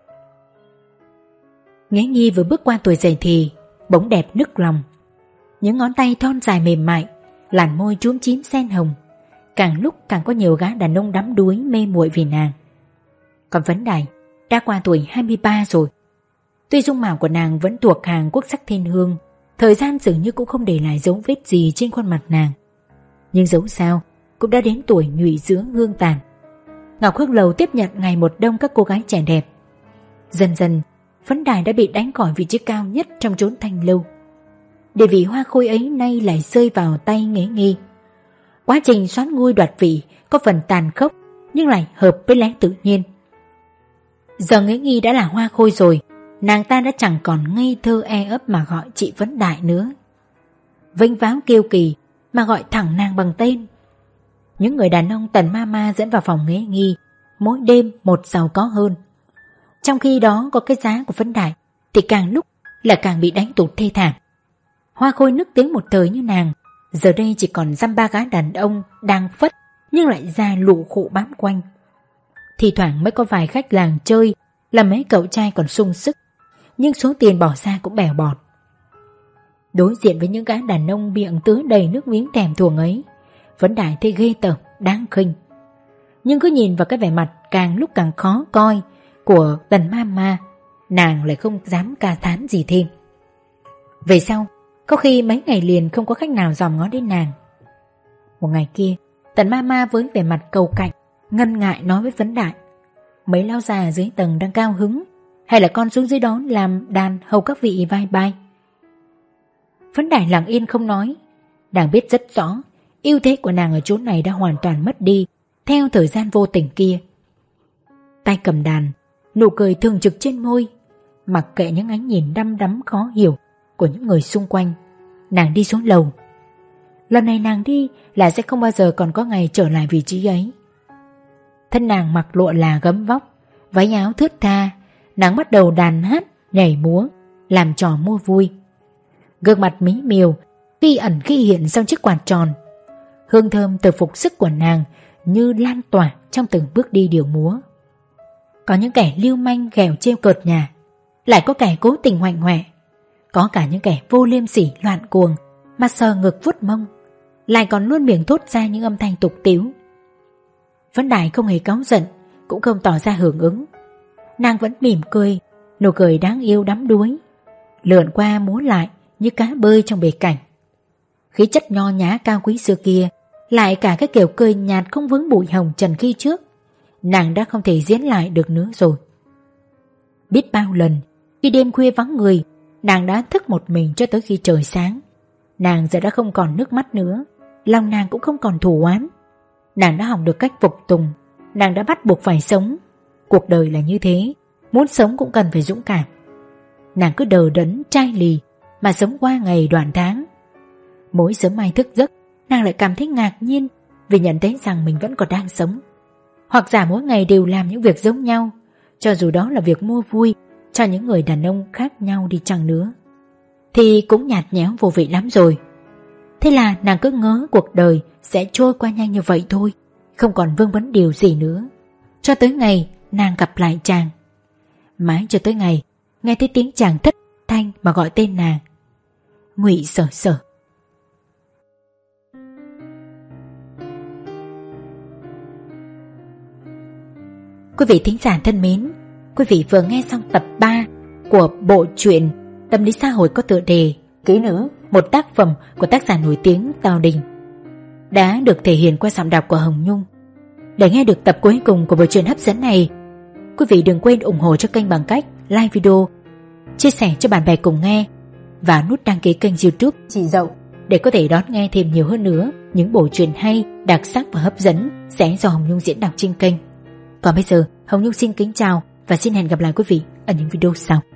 Nghé Nhi vừa bước qua tuổi dậy thì bỗng đẹp nức lòng. Những ngón tay thon dài mềm mại, làn môi chúm chím sen hồng, càng lúc càng có nhiều gã đàn ông đắm đuối mê muội vì nàng. Còn Vấn Đài đã qua tuổi 23 rồi. Tuy dung mạo của nàng vẫn thuộc hàng quốc sắc thiên hương, thời gian dường như cũng không để lại dấu vết gì trên khuôn mặt nàng, nhưng dẫu sao cũng đã đến tuổi nhụy dưỡng hương tàn. Ngọc Hương Lầu tiếp nhận ngày một đông các cô gái trẻ đẹp. Dần dần Vấn Đài đã bị đánh khỏi vị trí cao nhất trong chốn thanh lâu. Địa vị hoa khôi ấy nay lại rơi vào tay Nghé Nhi. Quá trình soán ngôi đoạt vị có phần tàn khốc nhưng lại hợp với lẽ tự nhiên. Giờ Nghé Nhi đã là hoa khôi rồi, nàng ta đã chẳng còn ngây thơ e ấp mà gọi chị Vấn Đại nữa, vênh váo kiêu kỳ mà gọi thẳng nàng bằng tên. Những người đàn ông tần ma ma dẫn vào phòng Nghé Nhi mỗi đêm một giàu có hơn. Trong khi đó có cái giá của Vấn Đại thì càng lúc là càng bị đánh tụt thê thảm. Hoa khôi nức tiếng một thời như nàng giờ đây chỉ còn dăm ba gái đàn ông đang phất nhưng lại ra lụ khụ bám quanh. Thì thoảng mới có vài khách làng chơi là mấy cậu trai còn sung sức, nhưng số tiền bỏ ra cũng bèo bọt. Đối diện với những gã đàn ông miệng tứa đầy nước miếng thèm thuồng ấy, Vấn Đại thấy ghê tởm, đáng khinh. Nhưng cứ nhìn vào cái vẻ mặt càng lúc càng khó coi của Tần Mama, nàng lại không dám ca thán gì thêm. Về sau, có khi mấy ngày liền không có khách nào dòm ngó đến nàng. Một ngày kia, Tần Mama với vẻ mặt cầu cạnh, ngần ngại nói với Vấn Đại: mấy lão già dưới tầng đang cao hứng, hay là con xuống dưới đó làm đàn hầu các vị vai bai? Vấn Đại lặng yên không nói. Nàng biết rất rõ ưu thế của nàng ở chỗ này đã hoàn toàn mất đi theo thời gian vô tình kia. Tay cầm đàn, nụ cười thường trực trên môi, mặc kệ những ánh nhìn đăm đắm khó hiểu của những người xung quanh, nàng đi xuống lầu. Lần này nàng đi là sẽ không bao giờ còn có ngày trở lại vị trí ấy. Thân nàng mặc lụa là gấm vóc, váy áo thướt tha, nàng bắt đầu đàn hát, nhảy múa, làm trò mua vui. Gương mặt mí miều, khi ẩn khi hiện sau chiếc quạt tròn. Hương thơm từ phục sức của nàng như lan tỏa trong từng bước đi điệu múa. Có những kẻ lưu manh ghẹo trêu cợt nhà, lại có kẻ cố tình hoạnh hoẹ, có cả những kẻ vô liêm sỉ loạn cuồng mà sờ ngực vuốt mông, lại còn luôn miệng thốt ra những âm thanh tục tĩu. Vấn Đại không hề cáu giận, cũng không tỏ ra hưởng ứng. Nàng vẫn mỉm cười, nụ cười đáng yêu đắm đuối, lượn qua múa lại như cá bơi trong bể cảnh. Khí chất nho nhã cao quý xưa kia, lại cả cái kiểu cười nhạt không vướng bụi hồng trần khi trước, nàng đã không thể diễn lại được nữa rồi. Biết bao lần khi đêm khuya vắng người, nàng đã thức một mình cho tới khi trời sáng. Nàng giờ đã không còn nước mắt nữa, lòng nàng cũng không còn thù oán. Nàng đã học được cách phục tùng, nàng đã bắt buộc phải sống. Cuộc đời là như thế, muốn sống cũng cần phải dũng cảm. Nàng cứ đờ đẫn chai lì mà sống qua ngày đoạn tháng. Mỗi sớm mai thức giấc, nàng lại cảm thấy ngạc nhiên vì nhận thấy rằng mình vẫn còn đang sống. Hoặc giả mỗi ngày đều làm những việc giống nhau, cho dù đó là việc mua vui cho những người đàn ông khác nhau đi chăng nữa, thì cũng nhạt nhẽo vô vị lắm rồi. Thế là nàng cứ ngỡ cuộc đời sẽ trôi qua nhanh như vậy thôi, không còn vương vấn điều gì nữa. Cho tới ngày nàng gặp lại chàng. Mãi cho tới ngày nghe thấy tiếng chàng thất thanh mà gọi tên nàng: Ngụy Sở Sở. Quý vị thính giả thân mến, quý vị vừa nghe xong tập 3 của bộ truyện tâm lý xã hội có tựa đề Kỹ Nữ, một tác phẩm của tác giả nổi tiếng Tào Đình, đã được thể hiện qua giọng đọc của Hồng Nhung. Để nghe được tập cuối cùng của bộ truyện hấp dẫn này, quý vị đừng quên ủng hộ cho kênh bằng cách like video, chia sẻ cho bạn bè cùng nghe và nút đăng ký kênh YouTube Chị Dậu để có thể đón nghe thêm nhiều hơn nữa những bộ truyện hay, đặc sắc và hấp dẫn sẽ do Hồng Nhung diễn đọc trên kênh. Còn bây giờ, Hồng Nhung xin kính chào và xin hẹn gặp lại quý vị ở những video sau.